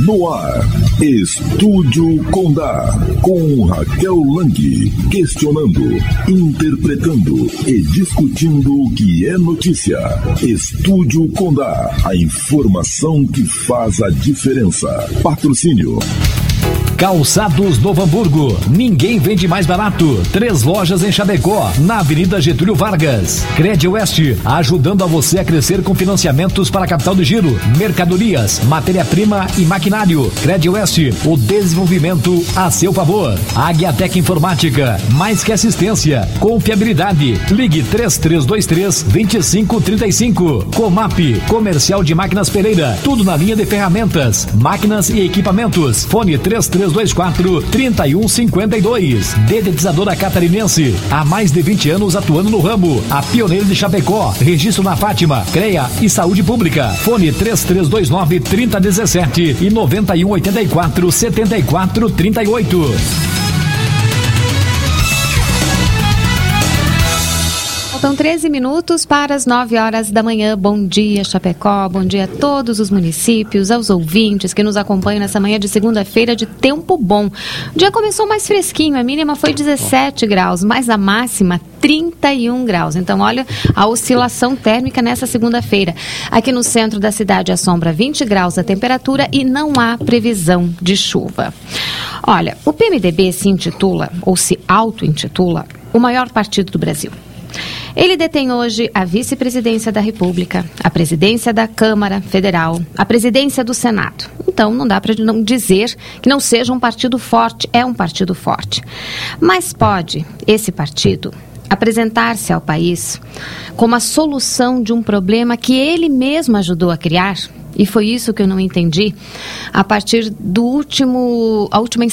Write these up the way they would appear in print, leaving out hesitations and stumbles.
No ar, Estúdio Condá, com Raquel Lang, questionando, interpretando e discutindo o que é notícia. Estúdio Condá, a informação que faz a diferença. Patrocínio. Calçados Novo Hamburgo, ninguém vende mais barato. 3 lojas em Chapecó, na Avenida Getúlio Vargas. Crediwest, ajudando a você a crescer com financiamentos para capital de giro, mercadorias, matéria-prima e maquinário. Crediwest, o desenvolvimento a seu favor. Águiatec Informática, mais que assistência, confiabilidade. Ligue 3323-2535. Comap, Comercial de Máquinas Pereira, tudo na linha de ferramentas, máquinas e equipamentos. Fone 3324-3152. Dedetizadora Catarinense, há mais de 20 anos atuando no ramo. A pioneira de Chapecó, registro na Fátima, CREA e Saúde Pública. Fone 3329-3017 e 9184-7438. Faltam 13 minutos para as 9 horas da manhã. Bom dia, Chapecó. Bom dia a todos os municípios, aos ouvintes que nos acompanham nessa manhã de segunda-feira de tempo bom. O dia começou mais fresquinho, a mínima foi 17 graus, mas a máxima 31 graus. Então, olha a oscilação térmica nessa segunda-feira. Aqui no centro da cidade assombra 20 graus a temperatura e não há previsão de chuva. Olha, o PMDB se intitula, ou se auto-intitula, o maior partido do Brasil. Ele detém hoje a vice-presidência da República, a presidência da Câmara Federal, a presidência do Senado. Então, não dá para não dizer que não seja um partido forte, é um partido forte. Mas pode esse partido apresentar-se ao país como a solução de um problema que ele mesmo ajudou a criar? E foi isso que eu não entendi a partir do último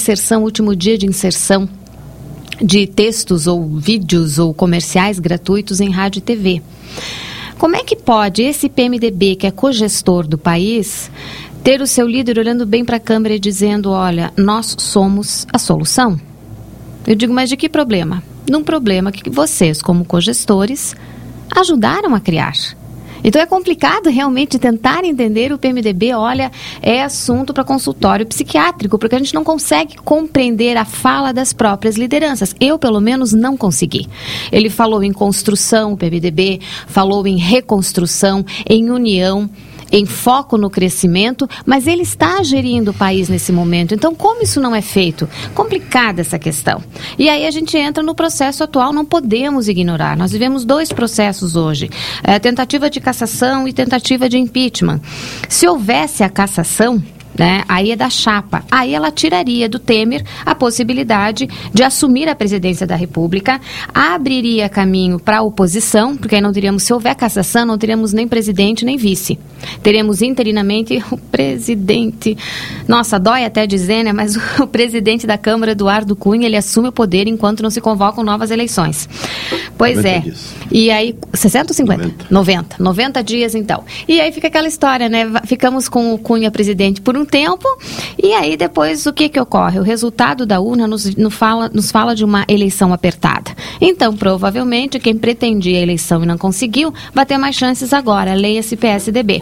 dia de inserção de textos ou vídeos ou comerciais gratuitos em rádio e TV. Como é que pode esse PMDB, que é cogestor do país, ter o seu líder olhando bem para a câmera e dizendo, olha, nós somos a solução? Eu digo, mas de que problema? Num problema que vocês, como cogestores, ajudaram a criar. Então é complicado realmente tentar entender o PMDB, olha, é assunto para consultório psiquiátrico, porque a gente não consegue compreender a fala das próprias lideranças. Eu, pelo menos, não consegui. Ele falou em construção, o PMDB, falou em reconstrução, em união, em foco no crescimento, mas ele está gerindo o país nesse momento. Então, como isso não é feito? Complicada essa questão. E aí a gente entra no processo atual, não podemos ignorar. Nós vivemos 2 processos hoje, tentativa de cassação e tentativa de impeachment. Se houvesse a cassação, né, aí é da chapa. Aí ela tiraria do Temer a possibilidade de assumir a presidência da República, abriria caminho para a oposição, porque aí não teríamos, se houver cassação, não teríamos nem presidente nem vice. Teremos interinamente o presidente. Nossa, dói até dizer, né, mas o presidente da Câmara, Eduardo Cunha, ele assume o poder enquanto não se convocam novas eleições. Pois é. Dias. E aí, 60 ou 50? 90 dias, então. E aí fica aquela história, né? Ficamos com o Cunha presidente por um tempo, e aí depois o que ocorre? O resultado da urna nos fala de uma eleição apertada. Então, provavelmente, quem pretendia a eleição e não conseguiu, vai ter mais chances agora, leia-se PSDB.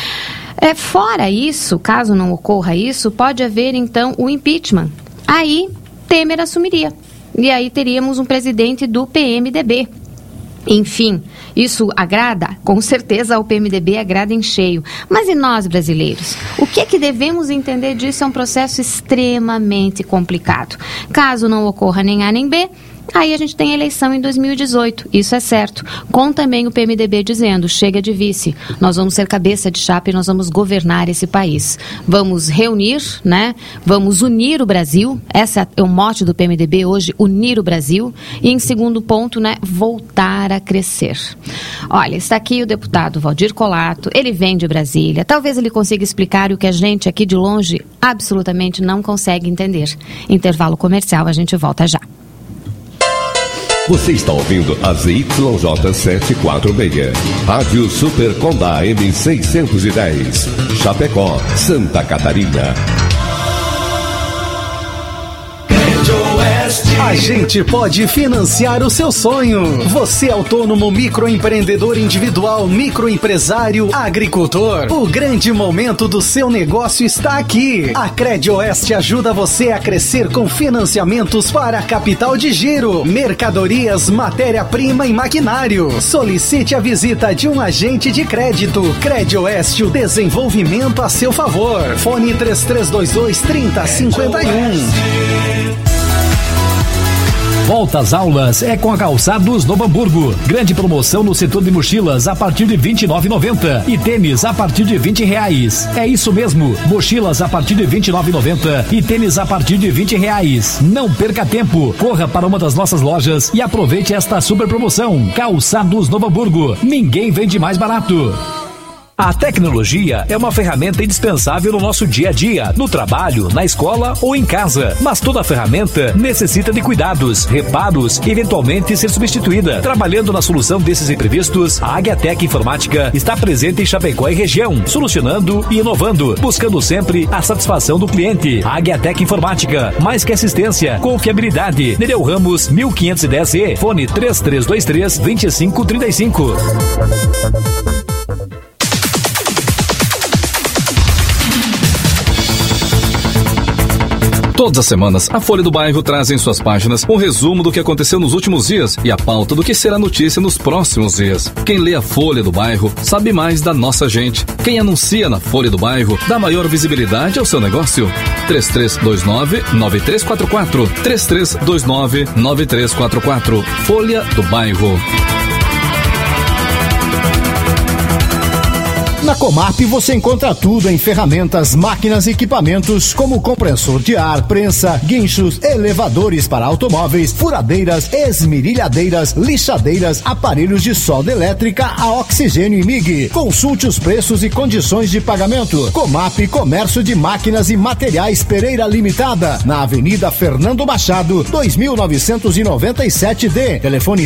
Fora isso, caso não ocorra isso, pode haver, então, o impeachment. Aí, Temer assumiria. E aí teríamos um presidente do PMDB. Enfim, isso agrada? Com certeza ao PMDB agrada em cheio. Mas e nós, brasileiros? O que é que devemos entender disso? É um processo extremamente complicado. Caso não ocorra nem A nem B, aí a gente tem eleição em 2018, isso é certo. Com também o PMDB dizendo, chega de vice, nós vamos ser cabeça de chapa e nós vamos governar esse país. Vamos reunir, né? Vamos unir o Brasil, esse é o mote do PMDB hoje, unir o Brasil. E em segundo ponto, né? Voltar a crescer. Olha, está aqui o deputado Valdir Colato, ele vem de Brasília, talvez ele consiga explicar o que a gente aqui de longe absolutamente não consegue entender. Intervalo comercial, a gente volta já. Você está ouvindo a ZYJ 746, Rádio Super Condá M610, Chapecó, Santa Catarina. Oeste. A gente pode financiar o seu sonho. Você é autônomo, microempreendedor individual, microempresário, agricultor. O grande momento do seu negócio está aqui. A CredOeste ajuda você a crescer com financiamentos para capital de giro, mercadorias, matéria-prima e maquinário. Solicite a visita de um agente de crédito. CredOeste, o desenvolvimento a seu favor. Fone 3322-3051. Volta às aulas é com a Calçados Novo Hamburgo. Grande promoção no setor de mochilas a partir de R$ 29,90 e tênis a partir de R$20. É isso mesmo, mochilas a partir de R$ 29,90 e tênis a partir de R$20. Não perca tempo, corra para uma das nossas lojas e aproveite esta super promoção. Calçados Novo Hamburgo, ninguém vende mais barato. A tecnologia é uma ferramenta indispensável no nosso dia a dia, no trabalho, na escola ou em casa. Mas toda ferramenta necessita de cuidados, reparos e eventualmente ser substituída. Trabalhando na solução desses imprevistos, a Águiatec Informática está presente em Chapecó e região, solucionando e inovando, buscando sempre a satisfação do cliente. A Águiatec Informática, mais que assistência, confiabilidade. Nereu Ramos, 1510E, fone 3323-2535. Todas as semanas, a Folha do Bairro traz em suas páginas um resumo do que aconteceu nos últimos dias e a pauta do que será notícia nos próximos dias. Quem lê a Folha do Bairro sabe mais da nossa gente. Quem anuncia na Folha do Bairro dá maior visibilidade ao seu negócio. 3329-9344. 3329-9344. Folha do Bairro. Na Comap você encontra tudo em ferramentas, máquinas e equipamentos como compressor de ar, prensa, guinchos, elevadores para automóveis, furadeiras, esmerilhadeiras, lixadeiras, aparelhos de solda elétrica a oxigênio e MIG. Consulte os preços e condições de pagamento. Comap, Comércio de Máquinas e Materiais Pereira Limitada, na Avenida Fernando Machado, 2997D. Telefone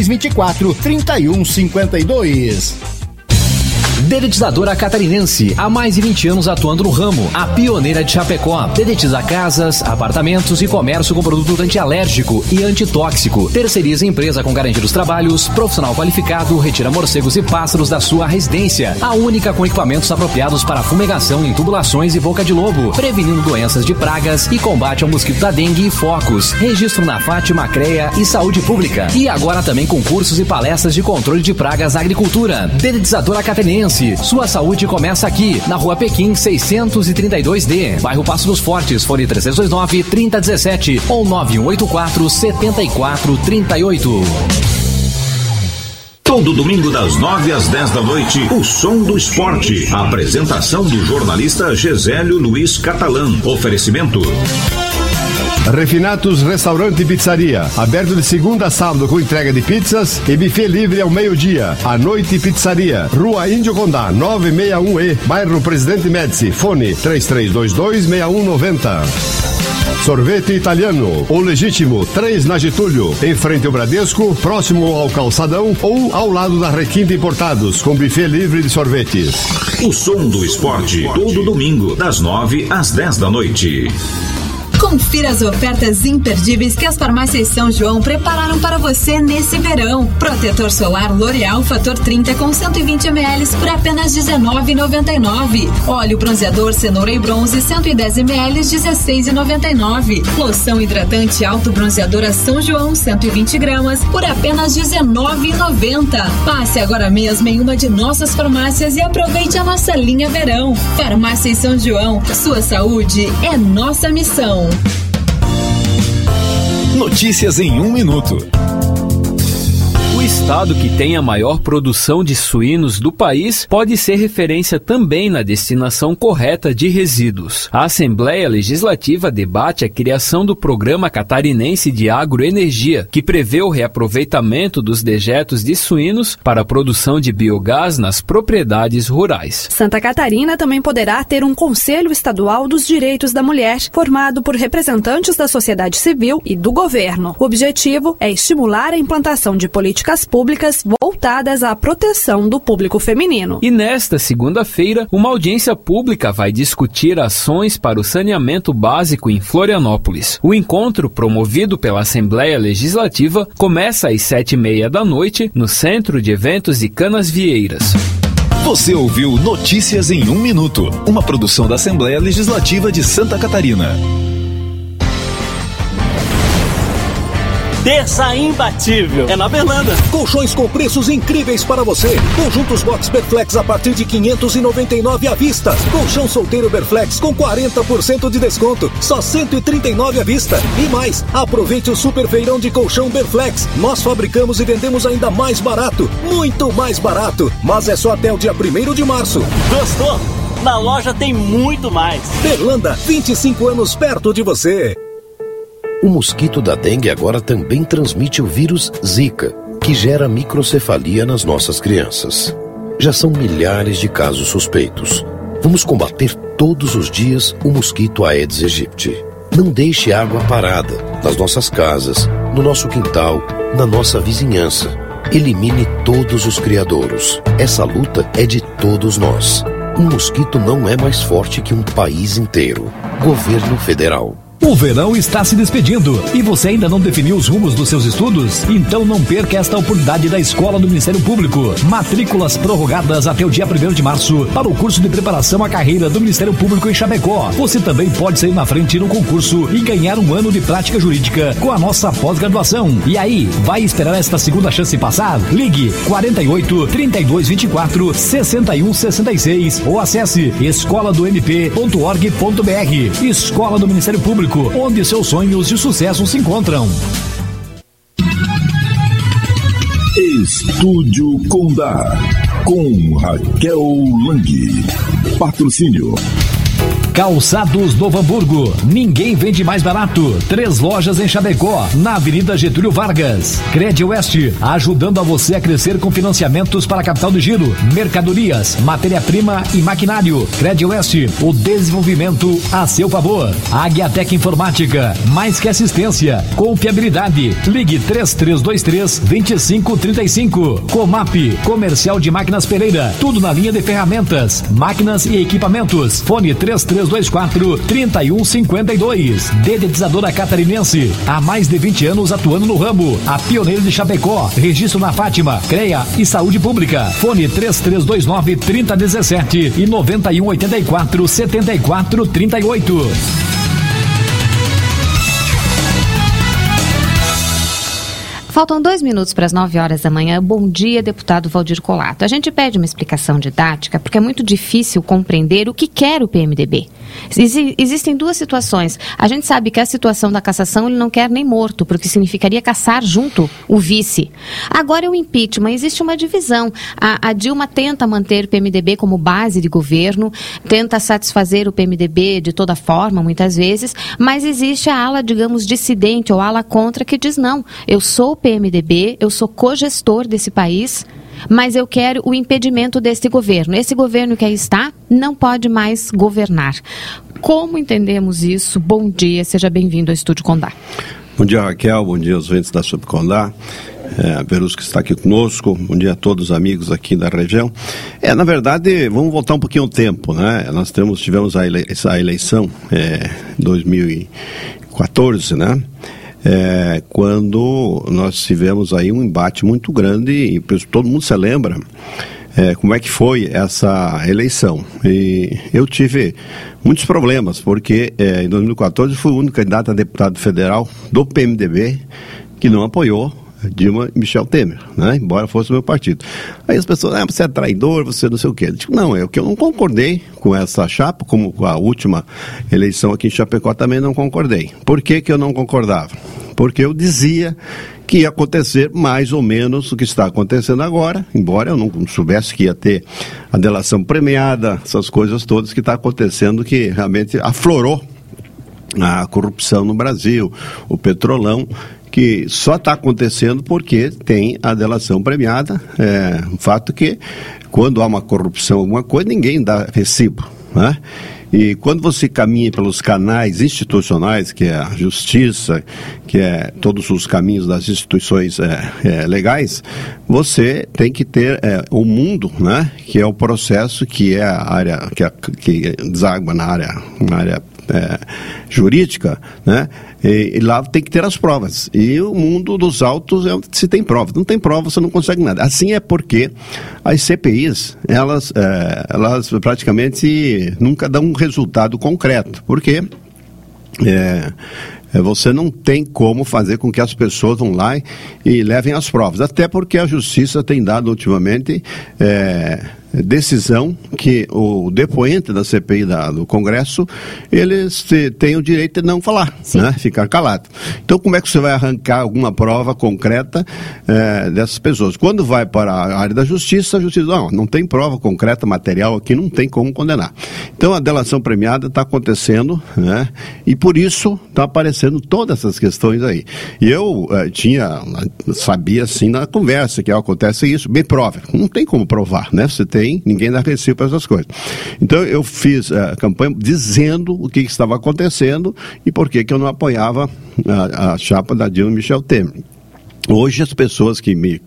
3324-3152. Dedetizadora Catarinense, há mais de 20 anos atuando no ramo, a pioneira de Chapecó. Dedetiza casas, apartamentos e comércio com produto antialérgico e antitóxico. Terceiriza empresa com garantia dos trabalhos, profissional qualificado, retira morcegos e pássaros da sua residência. A única com equipamentos apropriados para fumigação em tubulações e boca de lobo, prevenindo doenças de pragas e combate ao mosquito da dengue e focos. Registro na Fátima, CREA e Saúde Pública. E agora também com cursos e palestras de controle de pragas na agricultura. Dedetizadora Catarinense. Sua saúde começa aqui, na Rua Pequim 632D, bairro Passo dos Fortes, fone 3329-3017 ou 9184-7438. Todo domingo das 9 às 10 da noite, o Som do Esporte. A apresentação do jornalista Gesélio Luiz Catalã. Oferecimento Refinatos Restaurante e Pizzaria, aberto de segunda a sábado com entrega de pizzas e buffet livre ao meio-dia. À noite, pizzaria, Rua Índio Condá, 961E, bairro Presidente Médici, fone 3322-6190. Sorvete Italiano, o Legítimo, 3 na Getúlio, em frente ao Bradesco, próximo ao Calçadão ou ao lado da Requinta Importados, com buffet livre de sorvetes. O Som do Esporte, todo domingo, das 9 às 10 da noite. Confira as ofertas imperdíveis que as farmácias São João prepararam para você nesse verão. Protetor solar L'Oréal Fator 30 com 120 ml por apenas R$19,99. Óleo bronzeador Cenoura e Bronze 110 ml R$16,99. Loção hidratante Alto Bronzeadora São João 120 gramas por apenas R$19,90. Passe agora mesmo em uma de nossas farmácias e aproveite a nossa linha verão. Farmácias São João, sua saúde é nossa missão. Notícias em 1 minuto. O estado que tem a maior produção de suínos do país pode ser referência também na destinação correta de resíduos. A Assembleia Legislativa debate a criação do Programa Catarinense de Agroenergia, que prevê o reaproveitamento dos dejetos de suínos para a produção de biogás nas propriedades rurais. Santa Catarina também poderá ter um Conselho Estadual dos Direitos da Mulher, formado por representantes da sociedade civil e do governo. O objetivo é estimular a implantação de políticas políticas públicas voltadas à proteção do público feminino. E nesta segunda-feira, uma audiência pública vai discutir ações para o saneamento básico em Florianópolis. O encontro, promovido pela Assembleia Legislativa, começa às 7h30 da noite no Centro de Eventos de Canasvieiras. Você ouviu Notícias em 1 Minuto, uma produção da Assembleia Legislativa de Santa Catarina. Terça imbatível é na Berlanda. Colchões com preços incríveis para você. Conjuntos Box Berflex a partir de R$599 à vista. Colchão solteiro Berflex com 40% de desconto, só R$139 à vista. E mais, aproveite o super feirão de colchão Berflex. Nós fabricamos e vendemos ainda mais barato, muito mais barato. Mas é só até o dia 1º de março. Gostou? Na loja tem muito mais. Berlanda, 25 anos perto de você. O mosquito da dengue agora também transmite o vírus Zika, que gera microcefalia nas nossas crianças. Já são milhares de casos suspeitos. Vamos combater todos os dias o mosquito Aedes aegypti. Não deixe água parada nas nossas casas, no nosso quintal, na nossa vizinhança. Elimine todos os criadouros. Essa luta é de todos nós. Um mosquito não é mais forte que um país inteiro. Governo Federal. O verão está se despedindo e você ainda não definiu os rumos dos seus estudos? Então não perca esta oportunidade da Escola do Ministério Público. Matrículas prorrogadas até o dia 1º de março para o curso de preparação à carreira do Ministério Público em Chapecó. Você também pode sair na frente no concurso e ganhar um ano de prática jurídica com a nossa pós-graduação. E aí, vai esperar esta segunda chance passar? Ligue 48 32 24 61 66 ou acesse escoladomp.org.br. Escola do Ministério Público, onde seus sonhos e sucesso se encontram. Estúdio Condá, com Raquel Lang. Patrocínio Calçados Novo Hamburgo, ninguém vende mais barato. 3 lojas em Chapecó, na Avenida Getúlio Vargas. Cred Oeste, ajudando a você a crescer com financiamentos para capital de giro, mercadorias, matéria-prima e maquinário. Cred Oeste, o desenvolvimento a seu favor. Agiatec Informática, mais que assistência, confiabilidade. Ligue 3323-2535. Comap, Comercial de Máquinas Pereira, tudo na linha de ferramentas, máquinas e equipamentos. Fone 3324-3152. Dedetizadora Catarinense, há mais de 20 anos atuando no ramo. A pioneira de Chapecó, registro na Fátima, CREA e Saúde Pública. Fone 3329-3017 e 9184-7438. Faltam 2 minutos para as 9 horas da manhã. Bom dia, deputado Valdir Colato. A gente pede uma explicação didática porque é muito difícil compreender o que quer o PMDB. Existem 2 situações. A gente sabe que a situação da cassação ele não quer nem morto, porque significaria caçar junto o vice. Agora é o impeachment. Existe uma divisão. A Dilma tenta manter o PMDB como base de governo, tenta satisfazer o PMDB de toda forma, muitas vezes, mas existe a ala, digamos, dissidente ou ala contra que diz não, eu sou o PMDB, eu sou cogestor desse país, mas eu quero o impedimento desse governo. Esse governo que aí está não pode mais governar. Como entendemos isso? Bom dia, seja bem-vindo ao Estúdio Condá. Bom dia, Raquel, bom dia aos ouvintes da Subcondá, a Verus que está aqui conosco, bom dia a todos os amigos aqui da região. Na verdade, vamos voltar um pouquinho ao tempo, né? Nós tivemos essa eleição em 2014, né? Quando nós tivemos aí um embate muito grande e todo mundo se lembra como é que foi essa eleição. E eu tive muitos problemas, porque em 2014 fui o único candidato a deputado federal do PMDB que não apoiou Dilma e Michel Temer, né? Embora fosse o meu partido. Aí as pessoas, você é traidor, você não sei o quê. Eu digo, não, é o que eu não concordei com essa chapa, como a última eleição aqui em Chapecó também não concordei. Por que que eu não concordava? Porque eu dizia que ia acontecer mais ou menos o que está acontecendo agora, embora eu não soubesse que ia ter a delação premiada, essas coisas todas que está acontecendo, que realmente aflorou a corrupção no Brasil, o petrolão, que só está acontecendo porque tem a delação premiada. Um fato que, quando há uma corrupção, alguma coisa, ninguém dá recibo. né? E quando você caminha pelos canais institucionais, que é a justiça, que é todos os caminhos das instituições legais, você tem que ter o mundo, né? Que é o processo, que é a área que deságua na área jurídica, né? E lá tem que ter as provas. E o mundo dos autos se tem prova. Não tem prova, você não consegue nada. Assim é porque as CPIs, elas praticamente nunca dão um resultado concreto. Porque você não tem como fazer com que as pessoas vão lá e levem as provas. Até porque a justiça tem dado ultimamente decisão que o depoente da CPI do Congresso, eles têm o direito de não falar, né? Ficar calado. Então, como é que você vai arrancar alguma prova concreta dessas pessoas? Quando vai para a área da justiça, a justiça não tem prova concreta, material aqui, não tem como condenar. Então, a delação premiada está acontecendo, né? E por isso está aparecendo todas essas questões aí. E eu sabia assim na conversa que acontece isso, me prova. Não tem como provar, né? Ninguém dá recibo para essas coisas. Então eu fiz a campanha dizendo o que estava acontecendo e por que eu não apoiava a chapa da Dilma Michel Temer. Hoje as pessoas que me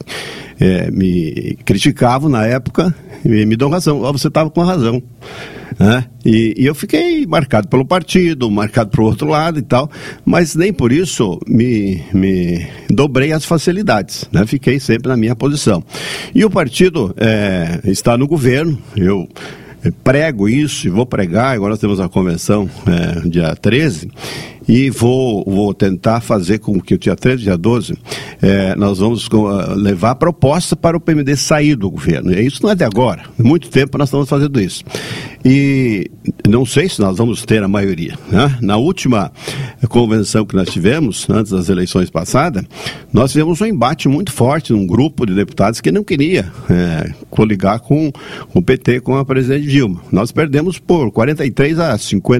criticavam na época me dão razão. Você estava com razão. Né? E eu fiquei marcado pelo partido, marcado para o outro lado e tal, mas nem por isso me dobrei as facilidades, né? Fiquei sempre na minha posição. E o partido está no governo, eu prego isso e vou pregar. Agora nós temos a convenção dia 13 e vou tentar fazer com que o dia 13, dia 12, nós vamos levar a proposta para o PMDB sair do governo. E isso não é de agora, há muito tempo nós estamos fazendo isso. E não sei se nós vamos ter a maioria, né? Na última convenção que nós tivemos, antes das eleições passadas, nós tivemos um embate muito forte num grupo de deputados que não queria coligar com o PT, com a presidente Dilma. Nós perdemos por 43 a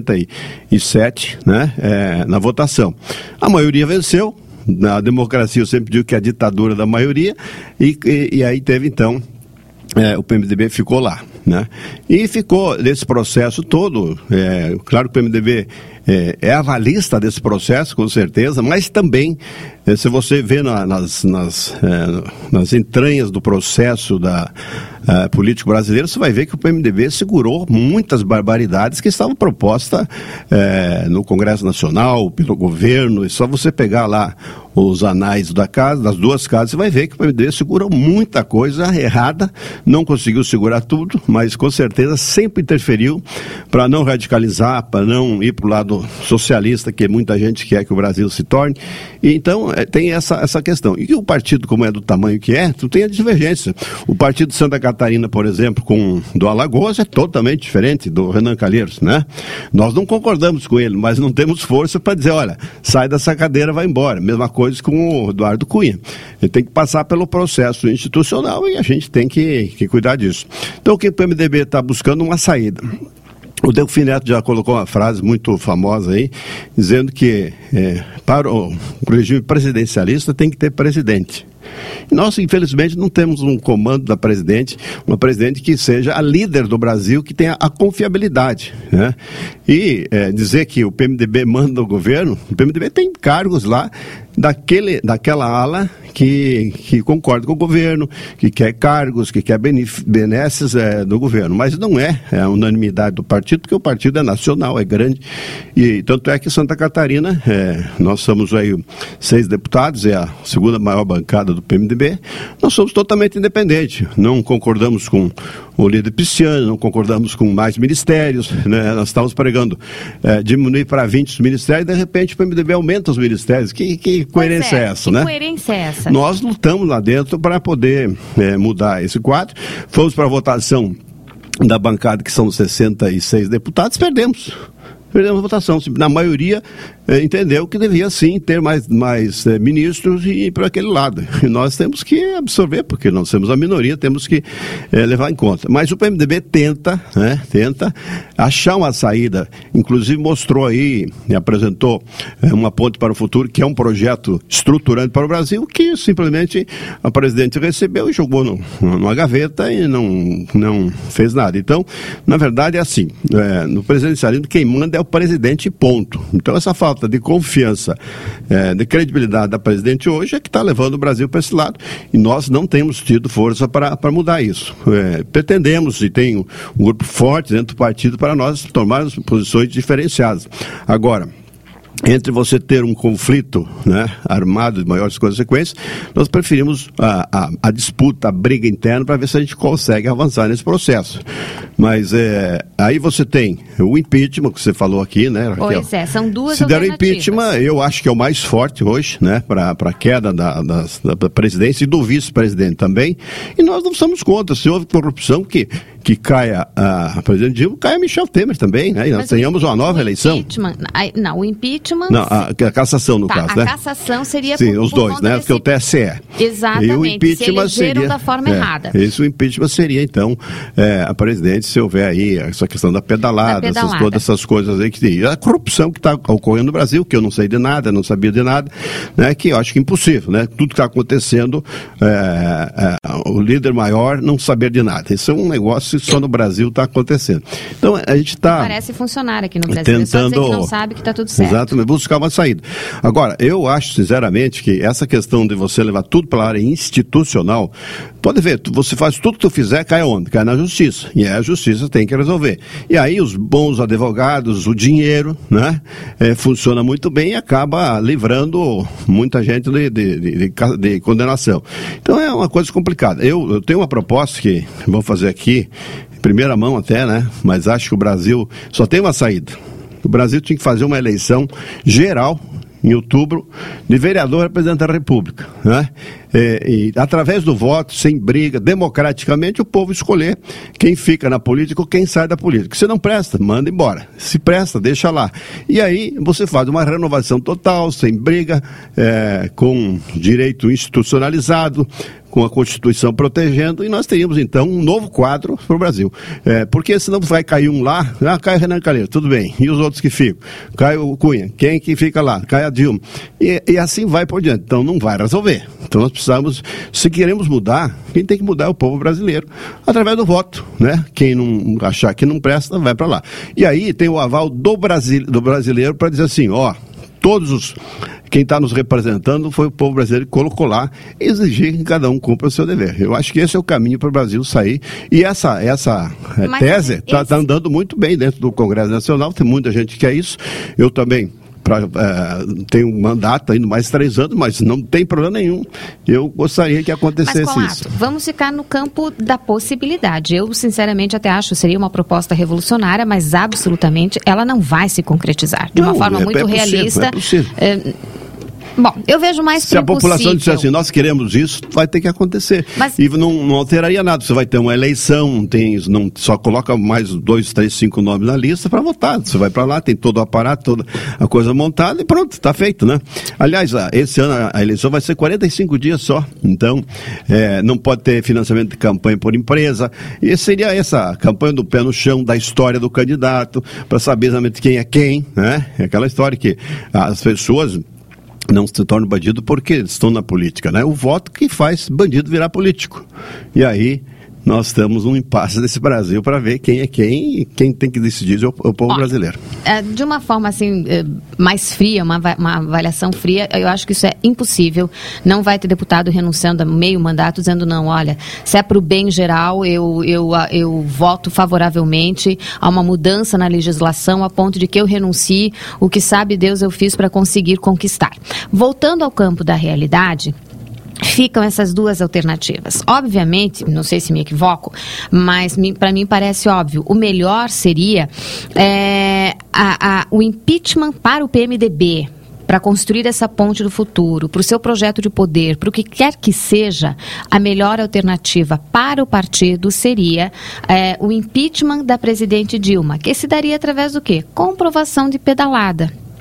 57, né? Na votação. A maioria venceu. Na democracia eu sempre digo que é a ditadura da maioria, e aí teve então o PMDB ficou lá, né? E ficou nesse processo todo. Claro que o PMDB é avalista desse processo, com certeza, mas também, se você vê nas entranhas do processo político brasileiro, você vai ver que o PMDB segurou muitas barbaridades que estavam propostas no Congresso Nacional, pelo governo. E só você pegar lá os anais das duas casas, você vai ver que o PMDB segurou muita coisa errada, não conseguiu segurar tudo, mas com certeza sempre interferiu para não radicalizar, para não ir para o lado socialista, que muita gente quer que o Brasil se torne. E então tem essa questão. E o partido, como é do tamanho que tu tem a divergência. O partido de Santa Catarina, por exemplo, do Alagoas, é totalmente diferente do Renan Calheiros, né? Nós não concordamos com ele, mas não temos força para dizer, olha, sai dessa cadeira, vai embora. Mesma coisa com o Eduardo Cunha. Ele tem que passar pelo processo institucional e a gente tem que cuidar disso. Então o que o PMDB está buscando? Uma saída. O Delfim Neto já colocou uma frase muito famosa aí, dizendo que para o regime presidencialista tem que ter presidente. Nós, infelizmente, não temos um comando da presidente, uma presidente que seja a líder do Brasil, que tenha a confiabilidade, né? E dizer que o PMDB manda o governo, o PMDB tem cargos lá daquela ala que concorda com o governo, que quer cargos, que quer benesses do governo, mas não é a unanimidade do partido, porque o partido é nacional, é grande, e tanto é que Santa Catarina, nós somos aí 6 deputados, é a segunda maior bancada do PMDB, nós somos totalmente independentes, não concordamos com o líder Pisciani, não concordamos com mais ministérios, né? Nós estávamos pregando diminuir para 20 os ministérios, de repente o PMDB aumenta os ministérios. Que coerência é essa, né? Que coerência é essa? Nós lutamos lá dentro para poder mudar esse quadro. Fomos para a votação da bancada, que são 66 deputados, perdemos a votação. Na maioria entendeu que devia sim ter mais ministros e ir para aquele lado. E nós temos que absorver, porque nós temos a minoria, temos que levar em conta. Mas o PMDB tenta achar uma saída, inclusive mostrou aí e apresentou uma ponte para o futuro, que é um projeto estruturante para o Brasil, que simplesmente a presidente recebeu e jogou numa gaveta e não fez nada. Então, na verdade é assim, no presidencialismo quem manda é o presidente, ponto. Então essa falta de confiança, de credibilidade da presidente hoje é que está levando o Brasil para esse lado, e nós não temos tido força para mudar isso. Pretendemos, e tem um grupo forte dentro do partido para nós tomarmos posições diferenciadas. Agora, entre você ter um conflito, né, armado de maiores consequências, nós preferimos a disputa, a briga interna para ver se a gente consegue avançar nesse processo. Mas aí você tem o impeachment, que você falou aqui, né, Raquel? Pois é, são duas Se der o alternativas. impeachment, eu acho que é o mais forte hoje, né, para a queda da presidência e do vice-presidente também. E nós não somos contra. Se houve corrupção, que caia a presidente Dilma, caia Michel Temer também, né? E nós tenhamos uma nova eleição. Não, o impeachment... Não, a cassação, no caso, né? A cassação seria Sim, os dois, né? Porque o TSE. Exatamente, e o impeachment se elegeram seria, da forma errada. Isso, o impeachment seria, então, a presidente, se houver aí essa questão da pedalada, todas essas coisas aí, a corrupção que está ocorrendo no Brasil, que eu não sei de nada, não sabia de nada, né? Que eu acho que é impossível, né? Tudo que está acontecendo, o líder maior não saber de nada. Isso é um negócio que só no Brasil está acontecendo. Então, a gente está... Parece funcionar aqui no Brasil, é só dizer que não sabe que está tudo certo. Exatamente, buscar uma saída. Agora, eu acho, sinceramente, que essa questão de você levar tudo para a área institucional, pode ver, você faz tudo que tu fizer, cai onde? Cai na justiça. E a justiça tem que resolver. E aí os bons advogados, o dinheiro, né, funciona muito bem e acaba livrando muita gente de condenação. Então é uma coisa complicada. Eu tenho uma proposta que vou fazer aqui, em primeira mão até, né, mas acho que o Brasil só tem uma saída. O Brasil tinha que fazer uma eleição geral em outubro de vereador e representante da República, né? E através do voto, sem briga, democraticamente, o povo escolher quem fica na política ou quem sai da política. Se não presta, manda embora. Se presta, deixa lá. E aí você faz uma renovação total, sem briga, com direito institucionalizado, com a Constituição protegendo, e nós teríamos, então, um novo quadro para o Brasil. Porque senão vai cair um lá, cai o Renan Calheiros, tudo bem, e os outros que ficam? Cai o Cunha, quem que fica lá? Cai a Dilma. E assim vai por diante. Então, não vai resolver. Então, nós precisamos, se queremos mudar, quem tem que mudar é o povo brasileiro, através do voto, né? Quem não achar que não presta, vai para lá. E aí tem o aval do brasileiro para dizer assim, quem está nos representando foi o povo brasileiro que colocou lá, exigir que cada um cumpra o seu dever. Eu acho que esse é o caminho para o Brasil sair. E essa tese está andando muito bem dentro do Congresso Nacional, tem muita gente que quer isso. Eu também tenho um mandato ainda mais 3 anos, mas não tem problema nenhum. Eu gostaria que acontecesse isso. Vamos ficar no campo da possibilidade. Eu, sinceramente, até acho que seria uma proposta revolucionária, mas absolutamente ela não vai se concretizar. De uma forma muito realista. É possível. Bom, eu vejo mais se a população disser assim, nós queremos isso, vai ter que acontecer. E não alteraria nada. Você vai ter uma eleição, não só coloca mais 2, 3, 5 nomes na lista para votar. Você vai para lá, tem todo o aparato, toda a coisa montada e pronto, está feito, né? Aliás, esse ano a eleição vai ser 45 dias só. Então, não pode ter financiamento de campanha por empresa. E seria essa campanha do pé no chão, da história do candidato, para saber exatamente quem é quem, né? É aquela história que as pessoas não se tornam bandido porque estão na política, né? O voto que faz bandido virar político. E aí nós estamos num impasse nesse Brasil para ver quem é quem e quem tem que decidir é o povo brasileiro. De uma forma assim, mais fria, uma avaliação fria, eu acho que isso é impossível. Não vai ter deputado renunciando a meio mandato dizendo não, olha, se é para o bem geral, eu voto favoravelmente a uma mudança na legislação a ponto de que eu renuncie, o que sabe Deus eu fiz para conseguir conquistar. Voltando ao campo da realidade, ficam essas duas alternativas. Obviamente, não sei se me equivoco, mas para mim parece óbvio, o melhor seria o impeachment para o PMDB, para construir essa ponte do futuro, para o seu projeto de poder, para o que quer que seja, a melhor alternativa para o partido seria o impeachment da presidente Dilma, que se daria através do quê? Comprovação de pedalada.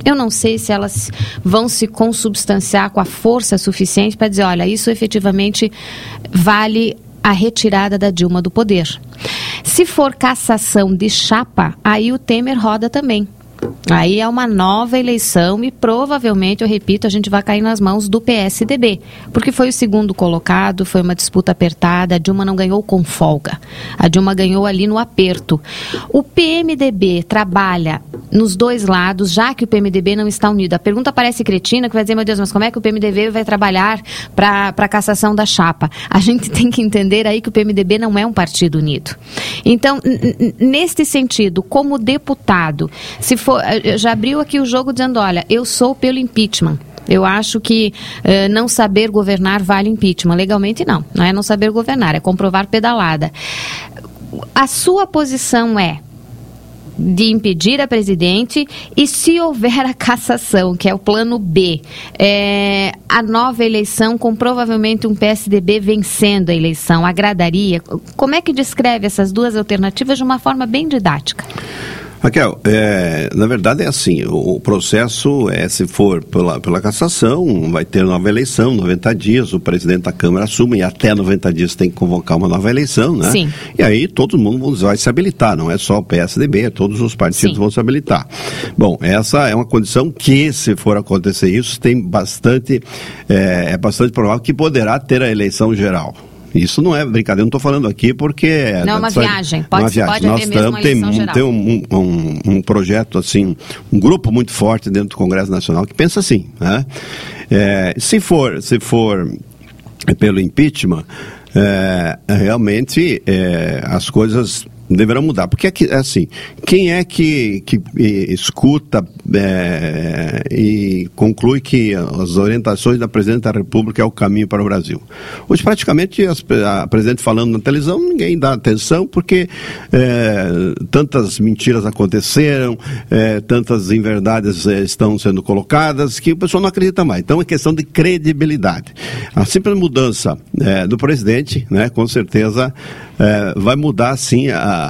Eu não sei se elas vão se consubstanciar com a força suficiente para dizer, olha, isso efetivamente vale a retirada da Dilma do poder. Se for cassação de chapa, aí o Temer roda também. Aí é uma nova eleição e provavelmente, eu repito, a gente vai cair nas mãos do PSDB, porque foi o segundo colocado, foi uma disputa apertada, a Dilma não ganhou com folga, a Dilma ganhou ali no aperto. O PMDB trabalha nos dois lados, já que o PMDB não está unido. A pergunta parece cretina, que vai dizer, meu Deus, mas como é que o PMDB vai trabalhar para a cassação da chapa? A gente tem que entender aí que o PMDB não é um partido unido. Então, neste sentido, como deputado, se for, já abriu aqui o jogo dizendo, olha, eu sou pelo impeachment. Eu acho que não saber governar vale impeachment. Legalmente não é não saber governar, é comprovar pedalada. A sua posição é de impedir a presidente e se houver a cassação, que é o plano B, a nova eleição com provavelmente um PSDB vencendo a eleição, agradaria? Como é que descreve essas duas alternativas de uma forma bem didática? Raquel, na verdade é assim, o processo se for pela cassação, vai ter nova eleição, 90 dias, o presidente da Câmara assume e até 90 dias tem que convocar uma nova eleição, né? Sim. E aí todo mundo vai se habilitar, não é só o PSDB, todos os partidos vão se habilitar. Bom, essa é uma condição que, se for acontecer isso, tem bastante, é bastante provável que poderá ter a eleição geral. Isso não é brincadeira, eu não estou falando aqui porque... Não é uma viagem, pode haver mesmo uma eleição geral. Tem um projeto, assim, um grupo muito forte dentro do Congresso Nacional que pensa assim, né? Se for pelo impeachment, realmente as coisas deverão mudar, porque assim, quem é que escuta e conclui que as orientações da Presidenta da República é o caminho para o Brasil? Hoje praticamente a Presidente falando na televisão, ninguém dá atenção porque tantas mentiras aconteceram, tantas inverdades estão sendo colocadas que o pessoal não acredita mais. Então é questão de credibilidade. A simples mudança do presidente, né, com certeza vai mudar sim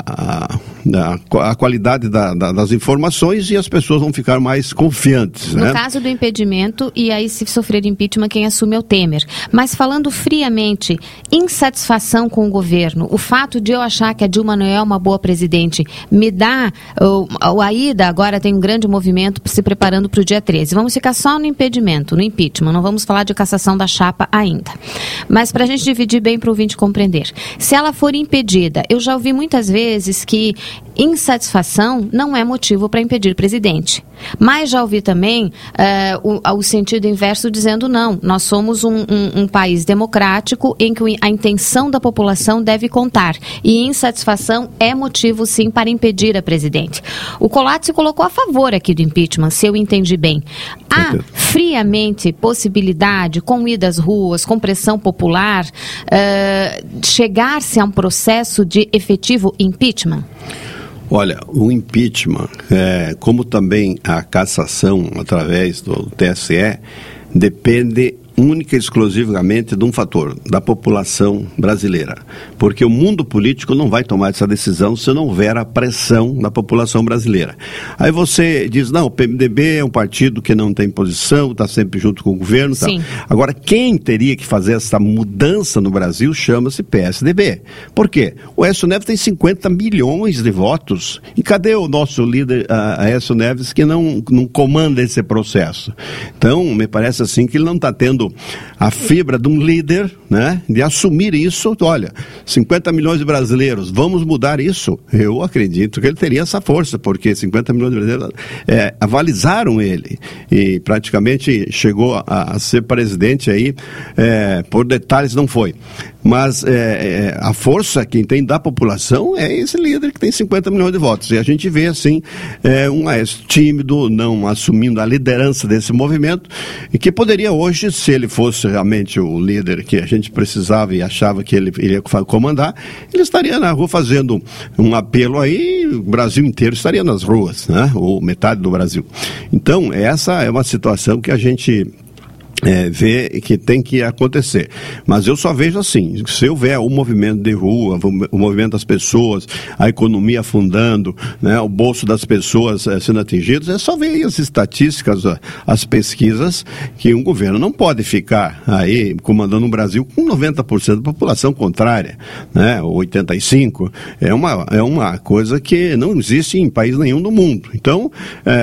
a qualidade das informações e as pessoas vão ficar mais confiantes. No caso do impedimento, e aí se sofrer impeachment, quem assume é o Temer. Mas falando friamente, insatisfação com o governo, o fato de eu achar que a Dilma não é uma boa presidente, me dá... O AIDA agora tem um grande movimento se preparando para o dia 13. Vamos ficar só no impedimento, no impeachment, não vamos falar de cassação da chapa ainda. Mas para a gente dividir bem para o ouvinte compreender. Se ela for impedida, eu já ouvi muitas vezes que insatisfação não é motivo para impedir presidente. Mas já ouvi também o sentido inverso dizendo não, nós somos um país democrático em que a intenção da população deve contar e insatisfação é motivo sim para impedir a presidente. O Colatti se colocou a favor aqui do impeachment, se eu entendi bem. Há friamente possibilidade, com ida às ruas, com pressão popular, chegar-se a um processo de efetivo impeachment? Olha, o impeachment, como também a cassação através do TSE, depende única e exclusivamente de um fator, da população brasileira. Porque o mundo político não vai tomar essa decisão se não houver a pressão da população brasileira. Aí você diz, não, o PMDB é um partido que não tem posição, está sempre junto com o governo. Tá. Agora, quem teria que fazer essa mudança no Brasil chama-se PSDB. Por quê? O Aécio Neves tem 50 milhões de votos. E cadê o nosso líder, Aécio Neves, que não comanda esse processo? Então, me parece assim que ele não está tendo a fibra de um líder, né, de assumir isso. Olha, 50 milhões de brasileiros, vamos mudar isso? Eu acredito que ele teria essa força, porque 50 milhões de brasileiros avalizaram ele e praticamente chegou a ser presidente aí, por detalhes não foi. Mas a força, quem tem da população, é esse líder que tem 50 milhões de votos. E a gente vê, assim, um Aécio tímido, não assumindo a liderança desse movimento, e que poderia hoje, se ele fosse realmente o líder que a gente precisava e achava que ele iria comandar, ele estaria na rua fazendo um apelo aí, o Brasil inteiro estaria nas ruas, né? Ou metade do Brasil. Então, essa é uma situação que a gente ver que tem que acontecer. Mas eu só vejo assim, se houver o movimento de rua, o movimento das pessoas, a economia afundando, né, o bolso das pessoas sendo atingidos, é só ver as estatísticas, as pesquisas, que um governo não pode ficar aí comandando o Brasil com 90% da população contrária, né, 85%, é uma coisa que não existe em país nenhum do mundo. Então,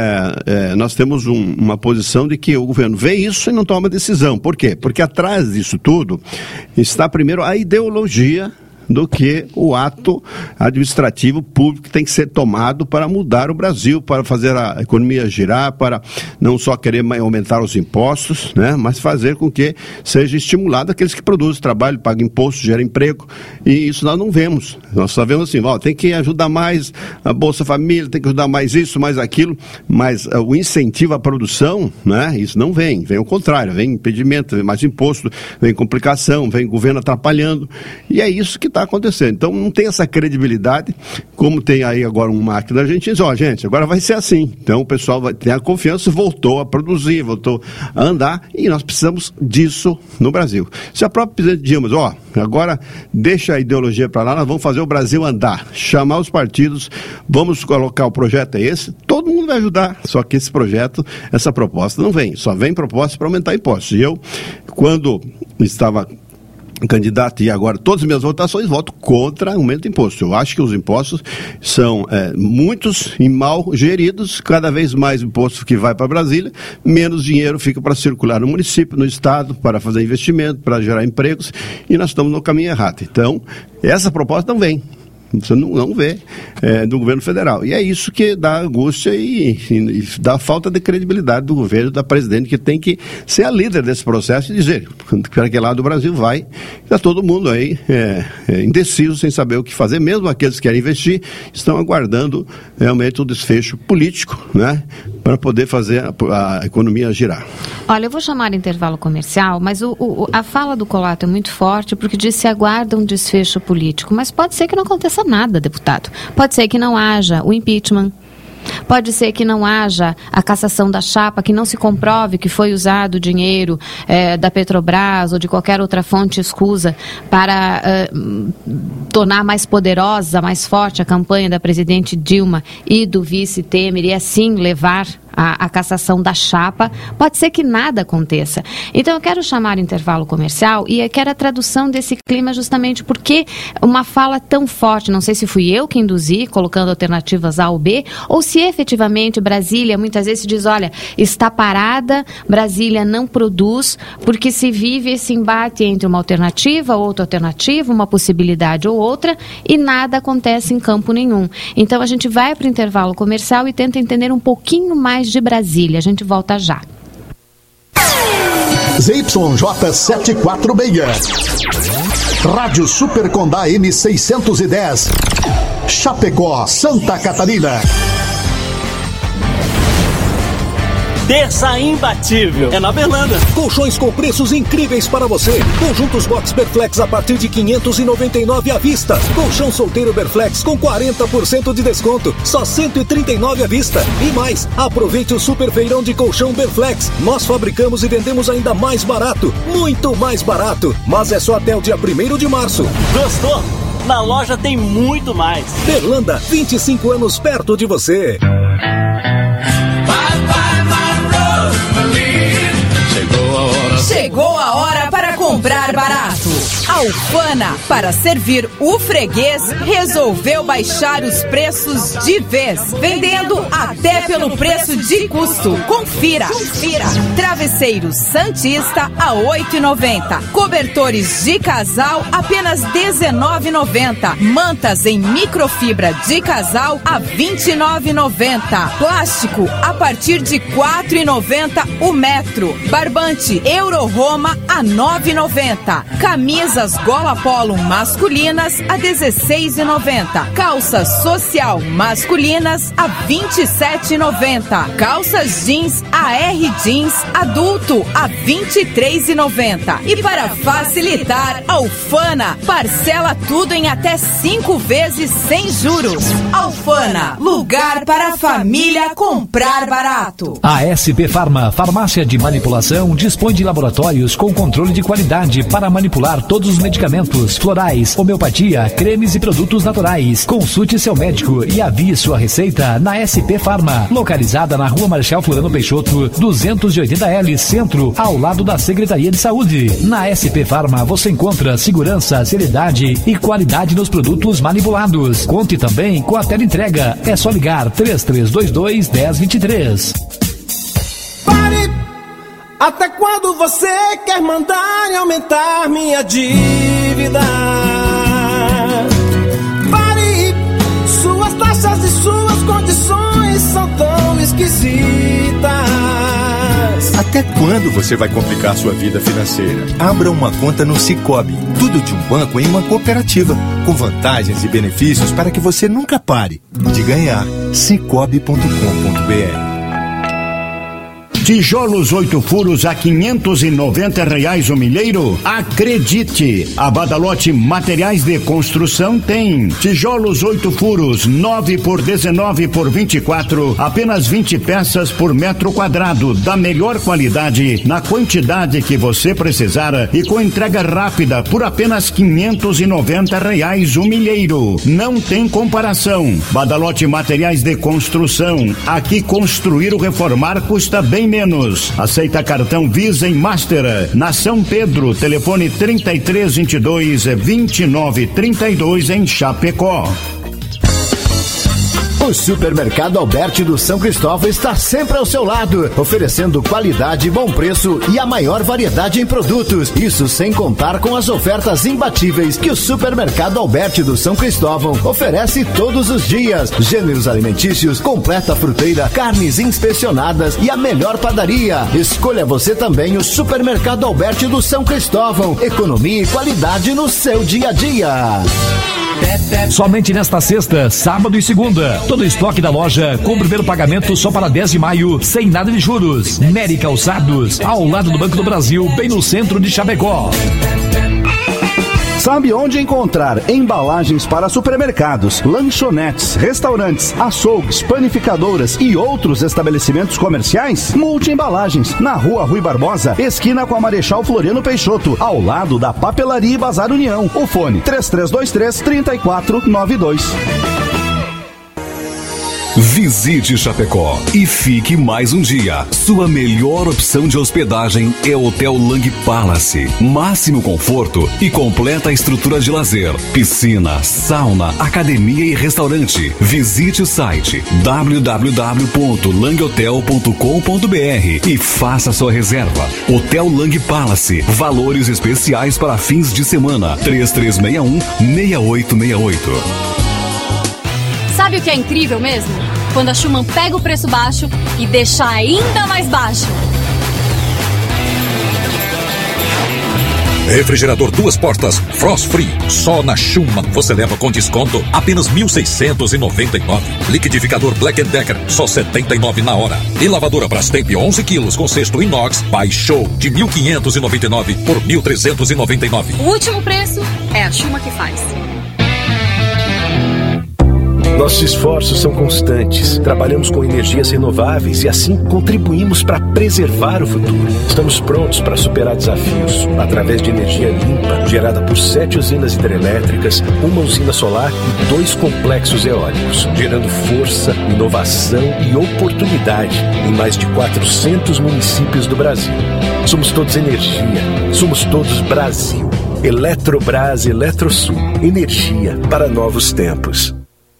nós temos uma posição de que o governo vê isso e não toma decisão. Por quê? Porque atrás disso tudo está primeiro a ideologia do que o ato administrativo público que tem que ser tomado para mudar o Brasil, para fazer a economia girar, para não só querer aumentar os impostos, né, mas fazer com que seja estimulado aqueles que produzem trabalho, pagam imposto, geram emprego, e isso nós não vemos. Nós só vemos assim, tem que ajudar mais a Bolsa Família, tem que ajudar mais isso, mais aquilo, mas o incentivo à produção, né, isso não vem o contrário, vem impedimento, vem mais imposto, vem complicação, vem governo atrapalhando, e é isso que está acontecendo. Então não tem essa credibilidade, como tem aí agora um marketing da Argentina, diz, gente, agora vai ser assim. Então o pessoal vai ter a confiança, voltou a produzir, voltou a andar, e nós precisamos disso no Brasil. Se a própria presidente Dilma diz, agora deixa a ideologia para lá, nós vamos fazer o Brasil andar, chamar os partidos, vamos colocar o projeto esse, todo mundo vai ajudar, só que esse projeto, essa proposta não vem, só vem proposta para aumentar impostos. E eu, quando estava candidato, e agora todas as minhas votações, voto contra o aumento de imposto. Eu acho que os impostos são muitos e mal geridos, cada vez mais imposto que vai para Brasília, menos dinheiro fica para circular no município, no estado, para fazer investimento, para gerar empregos, e nós estamos no caminho errado. Então, essa proposta não vem. Você não vê do governo federal. E é isso que dá angústia e dá falta de credibilidade do governo, da presidente, que tem que ser a líder desse processo e dizer para que lado do Brasil vai. Está todo mundo aí indeciso, sem saber o que fazer. Mesmo aqueles que querem investir, estão aguardando realmente o desfecho político, né, para poder fazer a economia girar. Olha, eu vou chamar intervalo comercial, mas a fala do Colato é muito forte, porque diz que se aguarda um desfecho político. Mas pode ser que não aconteça nada, deputado. Pode ser que não haja o impeachment. Pode ser que não haja a cassação da chapa, que não se comprove que foi usado o dinheiro da Petrobras ou de qualquer outra fonte escusa para tornar mais poderosa, mais forte a campanha da presidente Dilma e do vice Temer, e assim levar a cassação da chapa. Pode ser que nada aconteça. Então eu quero chamar o intervalo comercial e eu quero a tradução desse clima, justamente porque uma fala tão forte, não sei se fui eu que induzi, colocando alternativas A ou B, ou se efetivamente Brasília muitas vezes diz, olha, está parada, Brasília não produz, porque se vive esse embate entre uma alternativa, outra alternativa, uma possibilidade ou outra, e nada acontece em campo nenhum. Então a gente vai para o intervalo comercial e tenta entender um pouquinho mais de Brasília. A gente volta já. ZYJ 746. Rádio Super Condá M610. Chapecó, Santa Catarina. Terça imbatível é na Berlanda. Colchões com preços incríveis para você. Conjuntos Box Berflex a partir de 599 à vista. Colchão solteiro Berflex com 40% de desconto, só 139 à vista. E mais, aproveite o super feirão de colchão Berflex. Nós fabricamos e vendemos ainda mais barato, muito mais barato. Mas é só até o dia 1º de março. Gostou? Na loja tem muito mais. Berlanda, 25 anos perto de você. Chegou a hora para comprar barato. A Ufana, para servir o freguês, resolveu baixar os preços de vez, vendendo até pelo preço de custo. Confira. Travesseiro Santista a R$ 8,90. Cobertores de casal apenas R$ 19,90. Mantas em microfibra de casal a R$ 29,90. Plástico a partir de R$ 4,90 o metro. Barbante Euro Roma a R$ 9,90. Camisas Calças gola polo masculinas a R$16,90. Calças social masculinas a R$27,90. Calças jeans AR Jeans adulto a R$23,90. E para facilitar, Alfana parcela tudo em até 5 vezes sem juros. Alfana, lugar para a família comprar barato. A SP Farma, farmácia de manipulação, dispõe de laboratórios com controle de qualidade para manipular todos os medicamentos, florais, homeopatia, cremes e produtos naturais. Consulte seu médico e avie sua receita na SP Farma, localizada na Rua Marechal Floriano Peixoto, 280L, Centro, ao lado da Secretaria de Saúde. Na SP Farma você encontra segurança, seriedade e qualidade nos produtos manipulados. Conte também com a teleentrega. É só ligar 3322-1023. Pare! Até quando você quer mandar aumentar minha dívida? Pare! Suas taxas e suas condições são tão esquisitas. Até quando você vai complicar sua vida financeira? Abra uma conta no Sicoob. Tudo de um banco em uma cooperativa, com vantagens e benefícios para que você nunca pare de ganhar. Sicoob.com.br. Tijolos 8 furos a R$590 o milheiro? Acredite! A Badalote Materiais de Construção tem tijolos 8 furos, 9 por 19 por 24, apenas 20 peças por metro quadrado, da melhor qualidade, na quantidade que você precisar e com entrega rápida por apenas R$590 o milheiro. Não tem comparação. Badalote Materiais de Construção. Aqui construir ou reformar custa bem menos. Aceita cartão Visa e Master. Na São Pedro, telefone 3322-2932 em Chapecó. O Supermercado Alberti do São Cristóvão está sempre ao seu lado, oferecendo qualidade, bom preço e a maior variedade em produtos. Isso sem contar com as ofertas imbatíveis que o Supermercado Alberti do São Cristóvão oferece todos os dias. Gêneros alimentícios, completa fruteira, carnes inspecionadas e a melhor padaria. Escolha você também o Supermercado Alberti do São Cristóvão. Economia e qualidade no seu dia a dia. Somente nesta sexta, sábado e segunda, todo o estoque da loja com o primeiro pagamento só para 10 de maio, sem nada de juros. Nery Calçados, ao lado do Banco do Brasil, bem no centro de Chapecó. Sabe onde encontrar embalagens para supermercados, lanchonetes, restaurantes, açougues, panificadoras e outros estabelecimentos comerciais? Multi Embalagens, na Rua Rui Barbosa, esquina com a Marechal Floriano Peixoto, ao lado da Papelaria e Bazar União. O fone 3323-3492. Visite Chapecó e fique mais um dia. Sua melhor opção de hospedagem é o Hotel Lang Palace. Máximo conforto e completa estrutura de lazer, piscina, sauna, academia e restaurante. Visite o site www.langhotel.com.br e faça sua reserva. Hotel Lang Palace. Valores especiais para fins de semana. 3361-6868. Sabe o que é incrível mesmo? Quando a Schumann pega o preço baixo e deixa ainda mais baixo. Refrigerador 2 portas, Frost Free. Só na Schumann você leva com desconto apenas R$ 1.699. Liquidificador Black & Decker, só R$ 79 na hora. E lavadora Brastemp 11 quilos com cesto inox, baixou de R$ 1.599 por R$ 1.399. O último preço é a Schumann que faz. Nossos esforços são constantes. Trabalhamos com energias renováveis e assim contribuímos para preservar o futuro. Estamos prontos para superar desafios através de energia limpa, gerada por 7 usinas hidrelétricas, uma usina solar e 2 complexos eólicos, gerando força, inovação e oportunidade em mais de 400 municípios do Brasil. Somos todos energia, somos todos Brasil. Eletrobras Eletrosul, energia para novos tempos.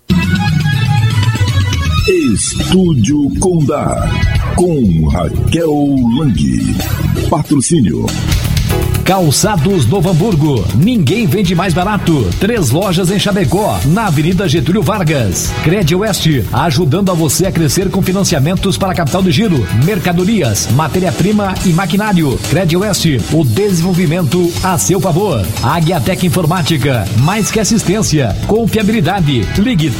Estúdio Condá, com Raquel Lang. Patrocínio Calçados Novo Hamburgo, ninguém vende mais barato. 3 lojas em Chapecó, na Avenida Getúlio Vargas. Crediwest, ajudando a você a crescer com financiamentos para a capital do giro, mercadorias, matéria-prima e maquinário. Crediwest, o desenvolvimento a seu favor. Agiatec Informática, mais que assistência, confiabilidade. Ligue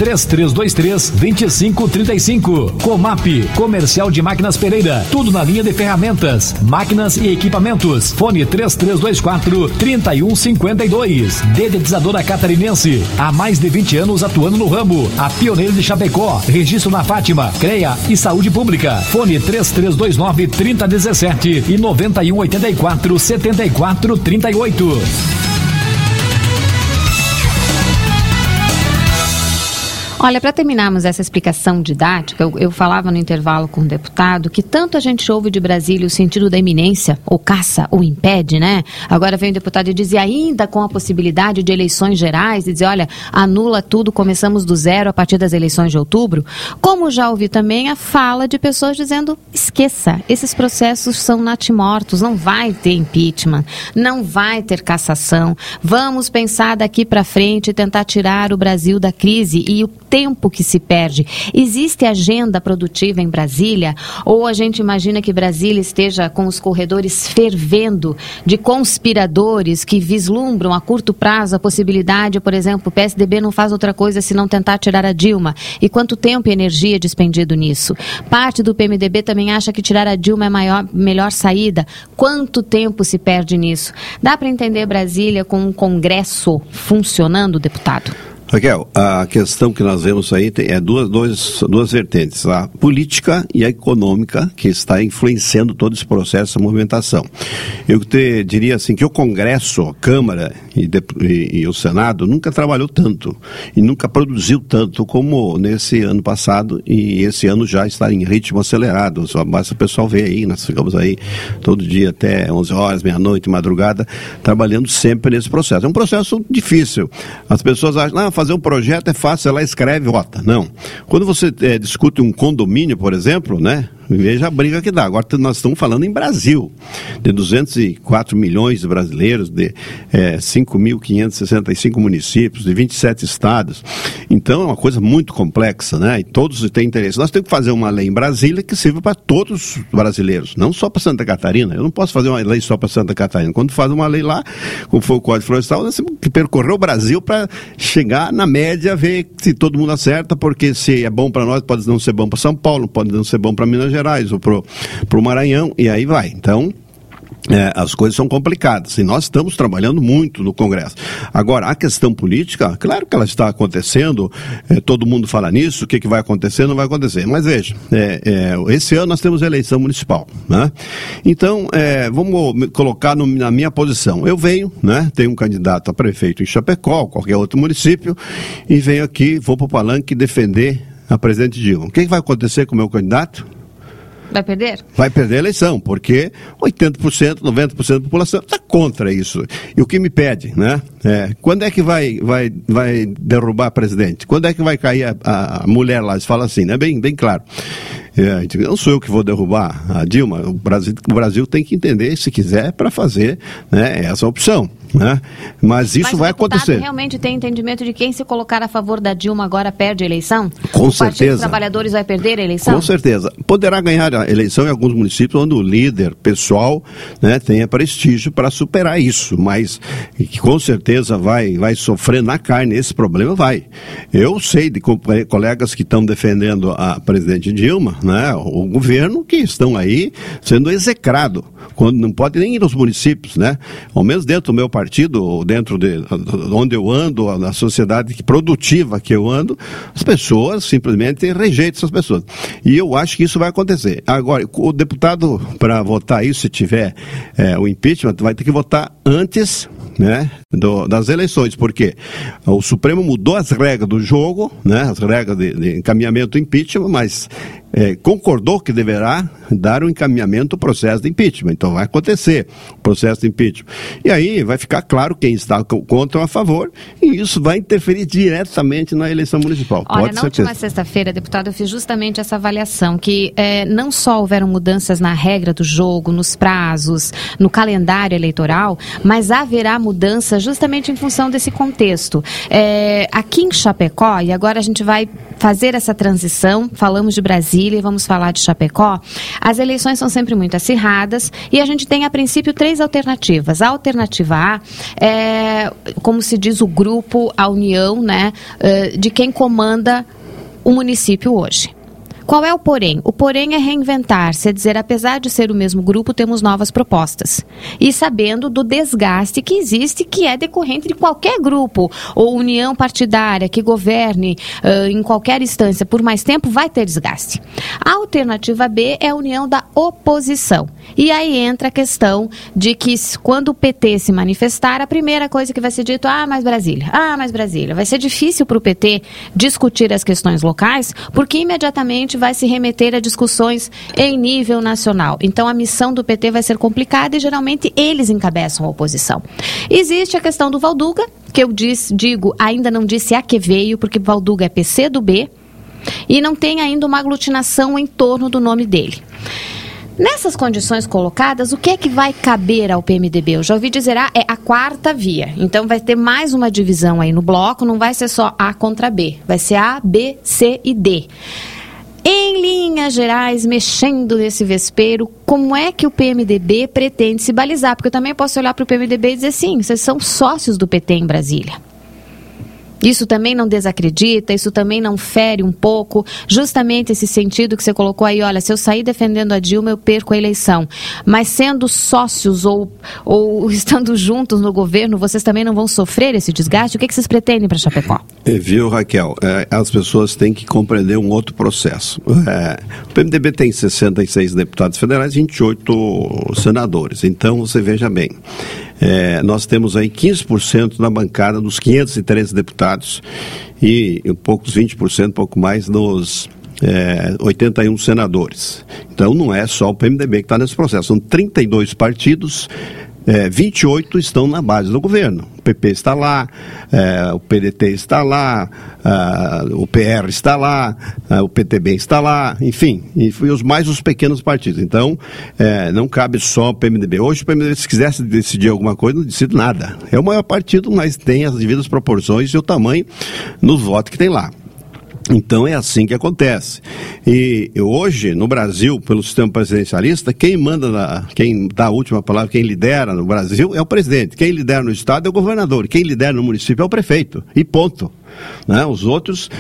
3323-2535. Comap, Comercial de Máquinas Pereira, tudo na linha de ferramentas, máquinas e equipamentos. Fone 3324-3152. Dedetizadora Catarinense, há mais de 20 anos atuando no ramo. A pioneira de Chapecó, registro na Fátima, CREA e Saúde Pública. Fone 3329-3017 e 9184-7438. Olha, para terminarmos essa explicação didática, eu falava no intervalo com o deputado que tanto a gente ouve de Brasília o sentido da iminência, ou caça, ou impede, né? Agora vem o deputado e diz, e ainda com a possibilidade de eleições gerais, e dizer, olha, anula tudo, começamos do zero a partir das eleições de outubro. Como já ouvi também a fala de pessoas dizendo, esqueça, esses processos são natimortos, não vai ter impeachment, não vai ter cassação, vamos pensar daqui para frente e tentar tirar o Brasil da crise e o tempo que se perde. Existe agenda produtiva em Brasília? Ou a gente imagina que Brasília esteja com os corredores fervendo de conspiradores que vislumbram a curto prazo a possibilidade, por exemplo, o PSDB não faz outra coisa senão tentar tirar a Dilma. E quanto tempo e energia é despendido nisso? Parte do PMDB também acha que tirar a Dilma é a melhor saída. Quanto tempo se perde nisso? Dá para entender Brasília com um Congresso funcionando, deputado? Raquel, a questão que nós vemos aí é duas vertentes, a política e a econômica, que está influenciando todo esse processo, essa movimentação. Eu diria assim que o Congresso, a Câmara e o Senado nunca trabalhou tanto e nunca produziu tanto como nesse ano passado, e esse ano já está em ritmo acelerado. Só basta o pessoal ver aí, nós ficamos aí todo dia até 11 horas, meia-noite, madrugada, trabalhando sempre nesse processo. É um processo difícil. As pessoas acham, fazer um projeto é fácil, ela escreve e vota. Não. Quando você discute um condomínio, por exemplo, né? Veja a briga que dá. Agora nós estamos falando em Brasil, de 204 milhões de brasileiros, de 5.565 municípios, de 27 estados. Então é uma coisa muito complexa, né? E todos têm interesse. Nós temos que fazer uma lei em Brasília que sirva para todos os brasileiros, não só para Santa Catarina. Eu não posso fazer uma lei só para Santa Catarina. Quando faz uma lei lá, como foi o Código Florestal, nós temos que percorrer o Brasil para chegar na média, ver se todo mundo acerta, porque se é bom para nós, pode não ser bom para São Paulo, pode não ser bom para Minas Gerais ou pro Maranhão, e aí vai. Então, as coisas são complicadas e nós estamos trabalhando muito no Congresso. Agora, a questão política, claro que ela está acontecendo, todo mundo fala nisso, o que vai acontecer, não vai acontecer. Mas veja, esse ano nós temos eleição municipal, né? Então, vamos colocar na minha posição. Eu venho, né? Tenho um candidato a prefeito em Chapecó, qualquer outro município, e venho aqui, vou para o palanque defender a presidente Dilma. O que vai acontecer com o meu candidato? Vai perder? Vai perder a eleição, porque 80%, 90% da população está contra isso. E o que me pede, né? Quando é que vai derrubar a presidente? Quando é que vai cair a mulher lá? Eles falam assim, né? Bem claro. Não sou eu que vou derrubar a Dilma. O Brasil tem que entender, se quiser, para fazer, né, essa opção. Né? Mas isso vai acontecer. Mas realmente tem entendimento de quem se colocar a favor da Dilma agora perde a eleição? Com certeza. O Partido dos Trabalhadores vai perder a eleição? Com certeza. Poderá ganhar a eleição em alguns municípios onde o líder pessoal, né, tenha prestígio para superar isso, mas que com certeza vai sofrer na carne esse problema, vai. Eu sei de colegas que estão defendendo a presidente Dilma, né, o governo, que estão aí sendo execrado, quando não pode nem ir aos municípios, né? Ao menos dentro do meu partido, dentro de onde eu ando, na sociedade produtiva que eu ando, as pessoas simplesmente rejeitam essas pessoas. E eu acho que isso vai acontecer. Agora, o deputado, para votar isso, se tiver o impeachment, vai ter que votar antes, né, das eleições, porque o Supremo mudou as regras do jogo, né, as regras de encaminhamento do impeachment, mas concordou que deverá dar um encaminhamento ao processo de impeachment. Então vai acontecer o processo de impeachment. E aí vai ficar claro quem está contra ou a favor, e isso vai interferir diretamente na eleição municipal. Olha, na última sexta-feira, deputado, eu fiz justamente essa avaliação, que não só houveram mudanças na regra do jogo, nos prazos, no calendário eleitoral, mas haverá mudança justamente em função desse contexto. Aqui em Chapecó, e agora a gente vai fazer essa transição, falamos de Brasília e vamos falar de Chapecó, as eleições são sempre muito acirradas e a gente tem, a princípio, 3 alternativas. A alternativa A é, como se diz, o grupo, a união, né, de quem comanda o município hoje. Qual é o porém? O porém é reinventar-se, é dizer, apesar de ser o mesmo grupo, temos novas propostas. E sabendo do desgaste que existe, que é decorrente de qualquer grupo ou união partidária que governe em qualquer instância por mais tempo, vai ter desgaste. A alternativa B é a união da oposição. E aí entra a questão de que quando o PT se manifestar, a primeira coisa que vai ser dito, mais Brasília. Vai ser difícil para o PT discutir as questões locais, porque imediatamente vai se remeter a discussões em nível nacional. Então, a missão do PT vai ser complicada e, geralmente, eles encabeçam a oposição. Existe a questão do Valduga, que eu digo, ainda não disse a que veio, porque Valduga é PC do B, e não tem ainda uma aglutinação em torno do nome dele. Nessas condições colocadas, o que é que vai caber ao PMDB? Eu já ouvi dizer, é a quarta via. Então vai ter mais uma divisão aí no bloco, não vai ser só A contra B, vai ser A, B, C e D. Em linhas gerais, mexendo nesse vespeiro, como é que o PMDB pretende se balizar? Porque eu também posso olhar para o PMDB e dizer, sim, vocês são sócios do PT em Brasília. Isso também não desacredita, isso também não fere um pouco, justamente esse sentido que você colocou aí, olha, se eu sair defendendo a Dilma, eu perco a eleição. Mas sendo sócios ou estando juntos no governo, vocês também não vão sofrer esse desgaste? O que vocês pretendem para Chapecó? Viu, Raquel? As pessoas têm que compreender um outro processo. O PMDB tem 66 deputados federais e 28 senadores. Então, você veja bem, nós temos aí 15% na bancada dos 513 deputados e poucos 20%, pouco mais, dos 81 senadores. Então não é só o PMDB que está nesse processo, são 32 partidos, 28 estão na base do governo. O PP está lá, o PDT está lá, o PR está lá, o PTB está lá, enfim, e os pequenos partidos. Então, não cabe só o PMDB. Hoje o PMDB, se quisesse decidir alguma coisa, não decide nada. É o maior partido, mas tem as devidas proporções e o tamanho nos votos que tem lá. Então é assim que acontece. E hoje, no Brasil, pelo sistema presidencialista, quem dá a última palavra, quem lidera no Brasil é o presidente. Quem lidera no estado é o governador. Quem lidera no município é o prefeito. E ponto. Né? Os outros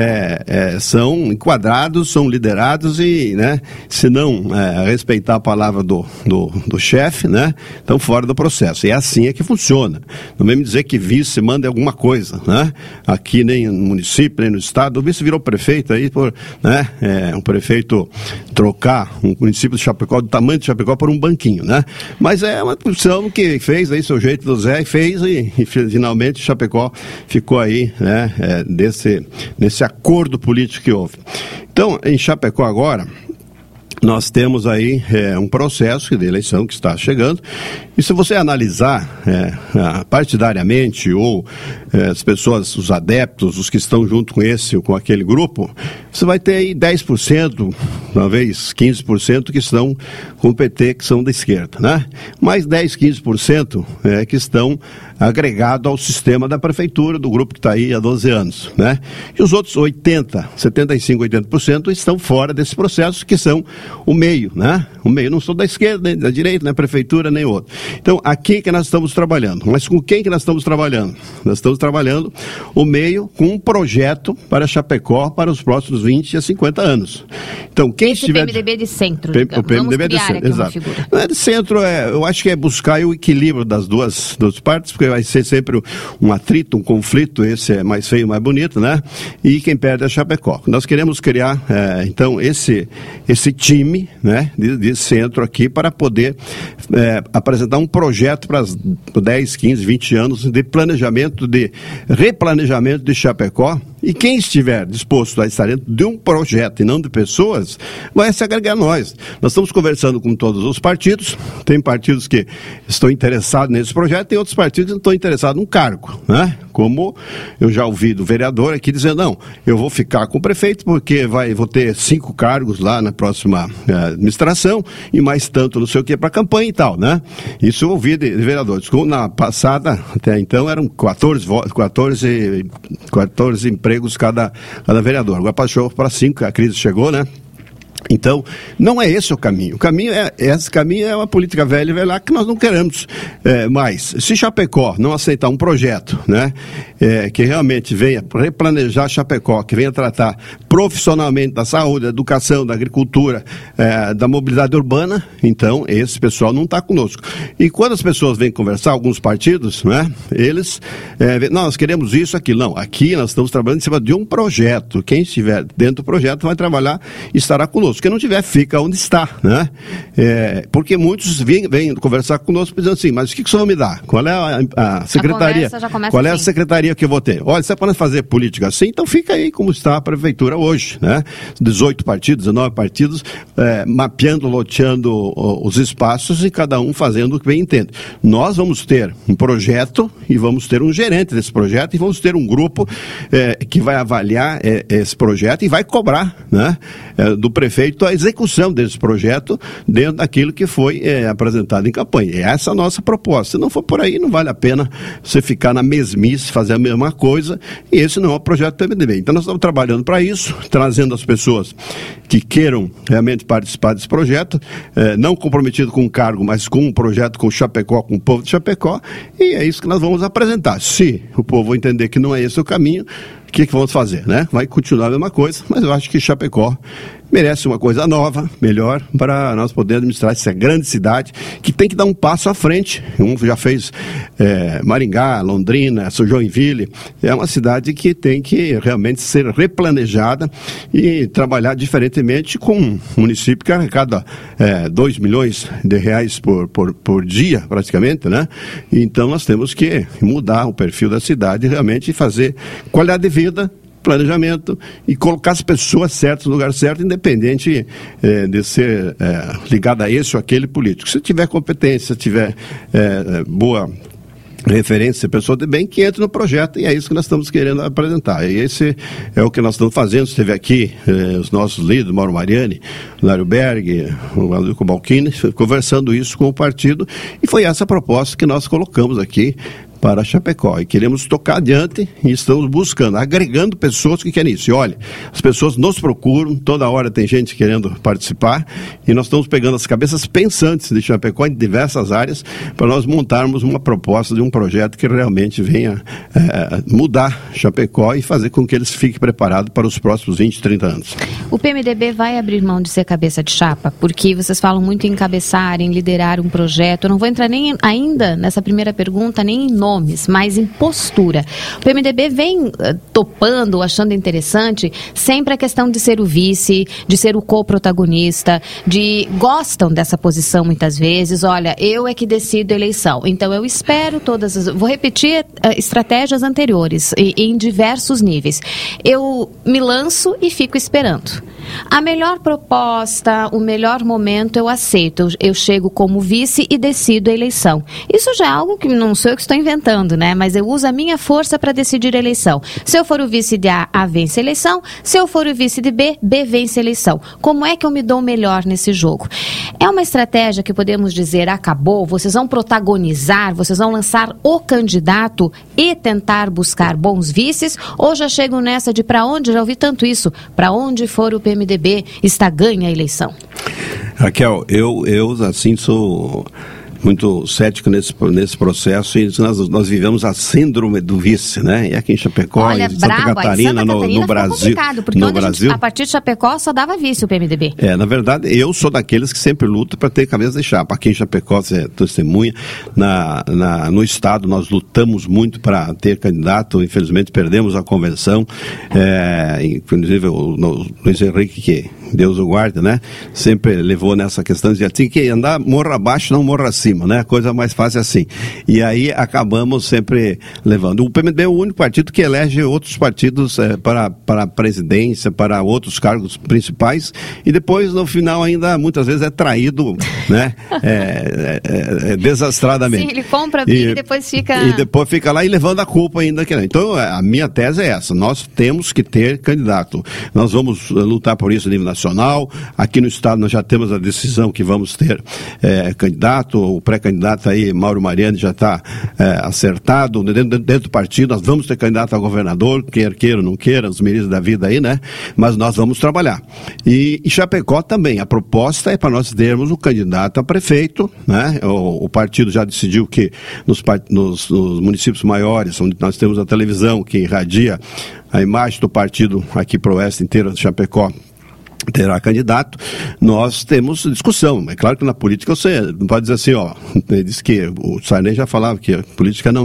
são enquadrados, são liderados e, né, se não respeitar a palavra do chefe, né, estão fora do processo. E é assim que funciona. Não vem me dizer que vice manda alguma coisa, né? Aqui nem no município, nem no estado. O vice virou prefeito aí, um prefeito trocar um município de Chapecó, do tamanho de Chapecó, por um banquinho, né? Mas é uma função que fez aí seu jeito do Zé, e finalmente Chapecó ficou aí, né? Nesse acordo político que houve. Então, em Chapecó agora, nós temos aí um processo de eleição que está chegando, e se você analisar partidariamente ou as pessoas, os adeptos, os que estão junto com esse ou com aquele grupo, você vai ter aí 10%, talvez 15% que estão com o PT, que são da esquerda, né? Mais 10, 15% que estão agregados ao sistema da prefeitura, do grupo que está aí há 12 anos, né? E os outros 75, 80% estão fora desse processo, que são o meio, né? O meio, não sou da esquerda, nem da direita, nem prefeitura, nem outro. Então, aqui que nós estamos trabalhando. Mas com quem que nós estamos trabalhando? Nós estamos trabalhando o meio com um projeto para Chapecó para os próximos 20 a 50 anos. Então, quem estiver... PMDB de centro, o PMDB de centro, exato. Não é de centro, eu acho que é buscar o equilíbrio das duas partes, porque vai ser sempre um atrito, um conflito, esse é mais feio, mais bonito, né? E quem perde é Chapecó. Nós queremos criar, então, esse time, né, de centro aqui, para poder apresentar um projeto para 10, 15, 20 anos de planejamento, de replanejamento de Chapecó, E quem estiver disposto a estar dentro de um projeto e não de pessoas, vai se agregar a nós. Nós estamos conversando com todos os partidos, tem partidos que estão interessados nesse projeto, tem outros partidos que estão interessados num cargo, né? Como eu já ouvi do vereador aqui dizendo, não, eu vou ficar com o prefeito porque vou ter 5 cargos lá na próxima administração e mais tanto não sei o que para campanha e tal, né? Isso eu ouvi de vereadores. Na passada, até então, eram 14 empregos cada vereador. Agora passou para 5, a crise chegou, né? Então, não é esse o caminho. Esse caminho é uma política velha lá que nós não queremos mais. Se Chapecó não aceitar um projeto, né, que realmente venha replanejar Chapecó, que venha tratar profissionalmente da saúde, da educação, da agricultura, da mobilidade urbana, então esse pessoal não está conosco. E quando as pessoas vêm conversar, alguns partidos, né, eles, nós queremos isso, aquilo. Não, aqui nós estamos trabalhando em cima de um projeto. Quem estiver dentro do projeto vai trabalhar e estará conosco. Quem não tiver, fica onde está, né? Porque muitos vêm conversar conosco dizendo assim, mas o que o senhor me dá? Qual é a secretaria? Qual é a secretaria que eu vou ter? Olha, se é para fazer política assim, então fica aí como está a prefeitura hoje, né? 18 partidos, 19 partidos, mapeando, loteando os espaços e cada um fazendo o que bem entende. Nós vamos ter um projeto e vamos ter um gerente desse projeto e vamos ter um grupo que vai avaliar esse projeto e vai cobrar, né, do prefeito a execução desse projeto dentro daquilo que foi apresentado em campanha. E essa é a nossa proposta. Se não for por aí, não vale a pena você ficar na mesmice, fazer a mesma coisa, e esse não é o projeto do PMDB. Então nós estamos trabalhando para isso, trazendo as pessoas que queiram realmente participar desse projeto, não comprometido com um cargo, mas com um projeto com o Chapecó, com o povo de Chapecó, e é isso que nós vamos apresentar. Se o povo entender que não é esse o caminho, o que vamos fazer, né? Vai continuar a mesma coisa, mas eu acho que Chapecó merece uma coisa nova, melhor, para nós podermos administrar essa grande cidade que tem que dar um passo à frente. Já fez Maringá, Londrina, Joinville. É uma cidade que tem que realmente ser replanejada e trabalhar diferentemente com um município que arrecada 2 milhões de reais por dia, praticamente, né? Então nós temos que mudar o perfil da cidade e realmente fazer qualidade de vida, planejamento e colocar as pessoas certas no lugar certo, independente de ser ligado a esse ou aquele político. Se tiver competência, se tiver boa referência, pessoa de bem, que entre no projeto, e é isso que nós estamos querendo apresentar. E esse é o que nós estamos fazendo. Esteve aqui os nossos líderes, Mauro Mariani, Lário Berg, o Valdir Balquini, conversando isso com o partido, e foi essa proposta que nós colocamos aqui para Chapecó, e queremos tocar adiante e estamos buscando, agregando pessoas que querem isso. E olha, as pessoas nos procuram, toda hora tem gente querendo participar, e nós estamos pegando as cabeças pensantes de Chapecó em diversas áreas para nós montarmos uma proposta de um projeto que realmente venha mudar Chapecó e fazer com que eles fiquem preparados para os próximos 20, 30 anos. O PMDB vai abrir mão de ser cabeça de chapa, porque vocês falam muito em encabeçar, em liderar um projeto. Eu não vou entrar nem ainda nessa primeira pergunta, nem em nomes, mas em postura. O PMDB vem topando, achando interessante, sempre a questão de ser o vice, de ser o co-protagonista, gostam dessa posição muitas vezes. Olha, eu é que decido a eleição, então eu espero vou repetir estratégias anteriores, em diversos níveis. Eu me lanço e fico esperando. A melhor proposta, o melhor momento eu aceito. Eu chego como vice e decido a eleição. Isso já é algo que não sou eu que estou inventando, né? Mas eu uso a minha força para decidir a eleição. Se eu for o vice de A, A vence a eleição. Se eu for o vice de B, B vence a eleição. Como é que eu me dou melhor nesse jogo? É uma estratégia que podemos dizer acabou, vocês vão protagonizar, vocês vão lançar o candidato e tentar buscar bons vices, ou já chegam nessa de para onde, já ouvi tanto isso, para onde for o PMDB está ganha a eleição? Raquel, eu assim sou muito cético nesse processo, e nós vivemos a síndrome do vice, né? E aqui em Chapecó, olha, em Santa Catarina, no Brasil. Porque no Brasil, a partir de Chapecó só dava vice o PMDB. Na verdade, eu sou daqueles que sempre luto para ter cabeça de chapa. Aqui em Chapecó, você é testemunha, no estado nós lutamos muito para ter candidato, infelizmente perdemos a convenção, inclusive o Luiz Henrique, que Deus o guarde, né? Sempre levou nessa questão de tinha que andar morra abaixo, não morra acima. cima, né? A coisa mais fácil assim. E aí acabamos sempre levando. O PMDB é o único partido que elege outros partidos para a presidência, para outros cargos principais, e depois, no final, ainda muitas vezes é traído, né? Desastradamente. Sim, ele compra a briga e depois fica... E depois fica lá e levando a culpa ainda. Então, a minha tese é essa. Nós temos que ter candidato. Nós vamos lutar por isso a nível nacional. Aqui no estado nós já temos a decisão que vamos ter candidato. O pré-candidato aí, Mauro Mariani, já está acertado. Dentro do partido, nós vamos ter candidato a governador, quer queira ou não queira, os ministros da vida aí, né? Mas nós vamos trabalhar. E Chapecó também. A proposta é para nós termos o candidato a prefeito, né? O partido já decidiu que nos municípios maiores, onde nós temos a televisão que irradia a imagem do partido aqui para o oeste inteiro de Chapecó, terá candidato, nós temos discussão. É claro que na política você não pode dizer assim, ele disse que o Sarney já falava que a política não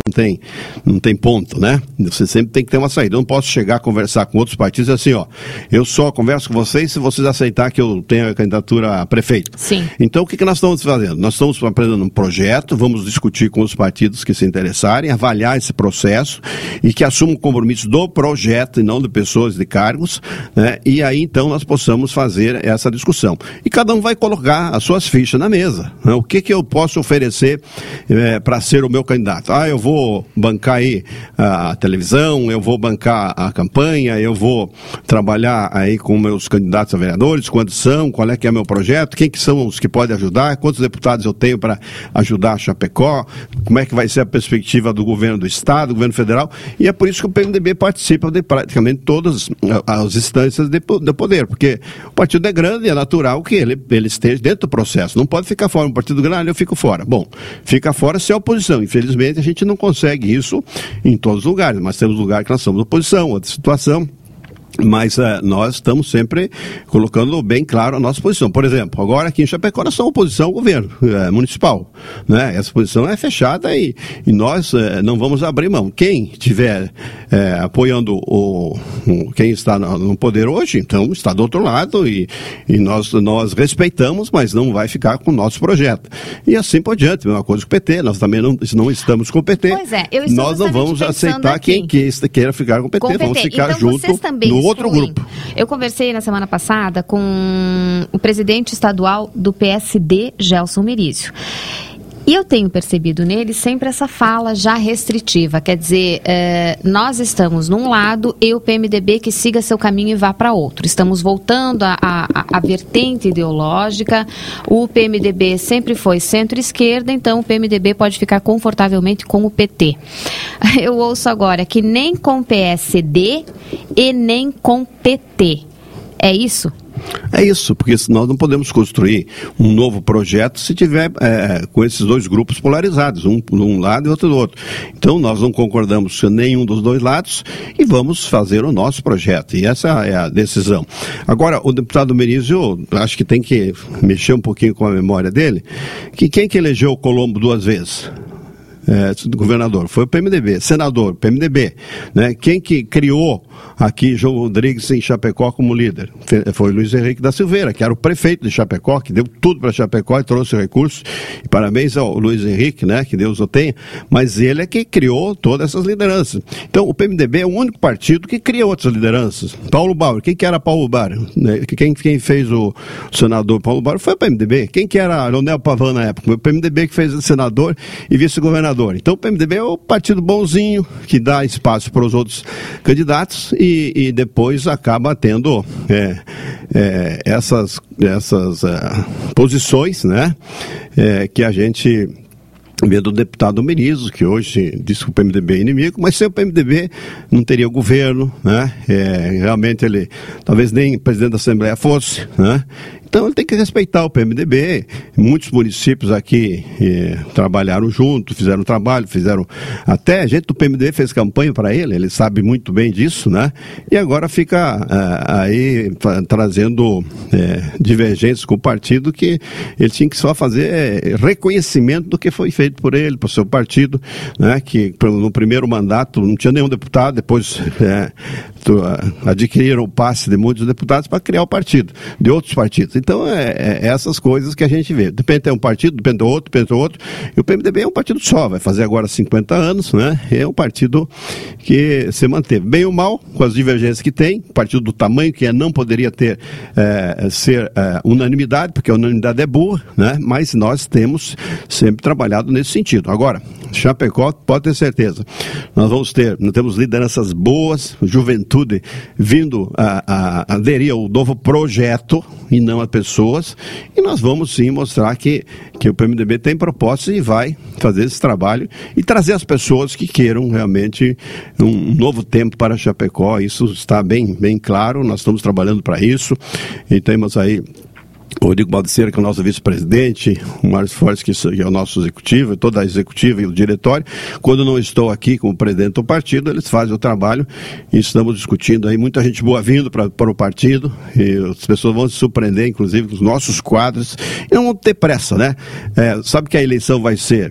tem ponto, né? Você sempre tem que ter uma saída. Eu não posso chegar a conversar com outros partidos assim, eu só converso com vocês se vocês aceitar que eu tenha a candidatura a prefeito. Sim. Então o que nós estamos fazendo? Nós estamos apresentando um projeto, vamos discutir com os partidos que se interessarem, avaliar esse processo e que assumam o compromisso do projeto e não de pessoas de cargos, né? E aí então nós possamos fazer essa discussão. E cada um vai colocar as suas fichas na mesa, né? O que eu posso oferecer para ser o meu candidato? Eu vou bancar aí a televisão, eu vou bancar a campanha, eu vou trabalhar aí com meus candidatos a vereadores, quantos são, qual é que é meu projeto, quem que são os que podem ajudar, quantos deputados eu tenho para ajudar a Chapecó, como é que vai ser a perspectiva do governo do estado, do governo federal, e é por isso que o PMDB participa de praticamente todas as instâncias de poder, porque o partido é grande e é natural que ele esteja dentro do processo. Não pode ficar fora. Um partido grande, eu fico fora. Bom, fica fora se é oposição. Infelizmente, a gente não consegue isso em todos os lugares, mas temos lugares que nós somos oposição, outra situação. Mas nós estamos sempre colocando bem claro a nossa posição. Por exemplo, agora aqui em Chapecó nós somos oposição ao governo municipal, né? Essa posição é fechada e nós não vamos abrir mão. Quem estiver apoiando quem está no poder hoje, então está do outro lado e nós respeitamos, mas não vai ficar com o nosso projeto. E assim por diante, mesma coisa com o PT, nós também não estamos com o PT. Pois é, eu estou nós não vamos aceitar aqui. quem queira ficar com o PT, vamos ficar então, junto no outro grupo. Eu conversei na semana passada com o presidente estadual do PSD, Gelson Merizio. E eu tenho percebido nele sempre essa fala já restritiva, quer dizer, nós estamos num lado e o PMDB que siga seu caminho e vá para outro. Estamos voltando à vertente ideológica, o PMDB sempre foi centro-esquerda, então o PMDB pode ficar confortavelmente com o PT. Eu ouço agora que nem com PSD e nem com PT. É isso? É isso, porque nós não podemos construir um novo projeto se tiver com esses dois grupos polarizados, um de um lado e outro do outro. Então nós não concordamos com nenhum dos dois lados e vamos fazer o nosso projeto. E essa é a decisão. Agora, o deputado Merizio, acho que tem que mexer um pouquinho com a memória dele, que quem que elegeu o Colombo 2 vezes? Governador, foi o PMDB, senador, PMDB, né? Quem que criou aqui João Rodrigues em Chapecó como líder? Foi Luiz Henrique da Silveira, que era o prefeito de Chapecó, que deu tudo para Chapecó e trouxe recursos, e parabéns ao Luiz Henrique, né? Que Deus o tenha, mas ele é que criou todas essas lideranças. Então, o PMDB é o único partido que cria outras lideranças. Paulo Bauer, quem que era Paulo Bauer? Quem fez o senador Paulo Bauer foi o PMDB. Quem que era Leonel Pavan na época? Foi o PMDB que fez o senador e vice-governador. Então o PMDB é o partido bonzinho, que dá espaço para os outros candidatos e depois acaba tendo essas posições, né, que a gente vê do deputado Merizio, que hoje diz que o PMDB é inimigo, mas sem o PMDB não teria governo, né? Realmente ele talvez nem presidente da Assembleia fosse, né? Então ele tem que respeitar o PMDB. Muitos municípios aqui trabalharam junto, fizeram trabalho, até a gente do PMDB fez campanha para ele sabe muito bem disso, né? E agora fica aí trazendo divergências com o partido, que ele tinha que só fazer reconhecimento do que foi feito por ele, por seu partido, né? Que no primeiro mandato não tinha nenhum deputado, depois adquiriram o passe de muitos deputados para criar o partido, de outros partidos. Então, essas coisas que a gente vê. Depende de um partido, depende do outro. E o PMDB é um partido só, vai fazer agora 50 anos, né? É um partido que se manteve bem ou mal, com as divergências que tem, partido do tamanho que não poderia ser unanimidade, porque a unanimidade é boa, né? Mas nós temos sempre trabalhado nesse sentido. Agora, Chapecó, pode ter certeza, nós temos lideranças boas, juventude vindo a aderir ao novo projeto e não a pessoas, e nós vamos sim mostrar que o PMDB tem propósito e vai fazer esse trabalho e trazer as pessoas que queiram realmente um novo tempo para Chapecó. Isso está bem claro, nós estamos trabalhando para isso e temos aí o Rodrigo Baldecerra, que é o nosso vice-presidente, o Márcio Fortes, que é o nosso executivo, toda a executiva e o diretório. Quando não estou aqui como presidente do partido, eles fazem o trabalho e estamos discutindo aí, muita gente boa vindo para o partido, e as pessoas vão se surpreender, inclusive, com os nossos quadros, e não vão ter pressa, né? Sabe que a eleição vai ser,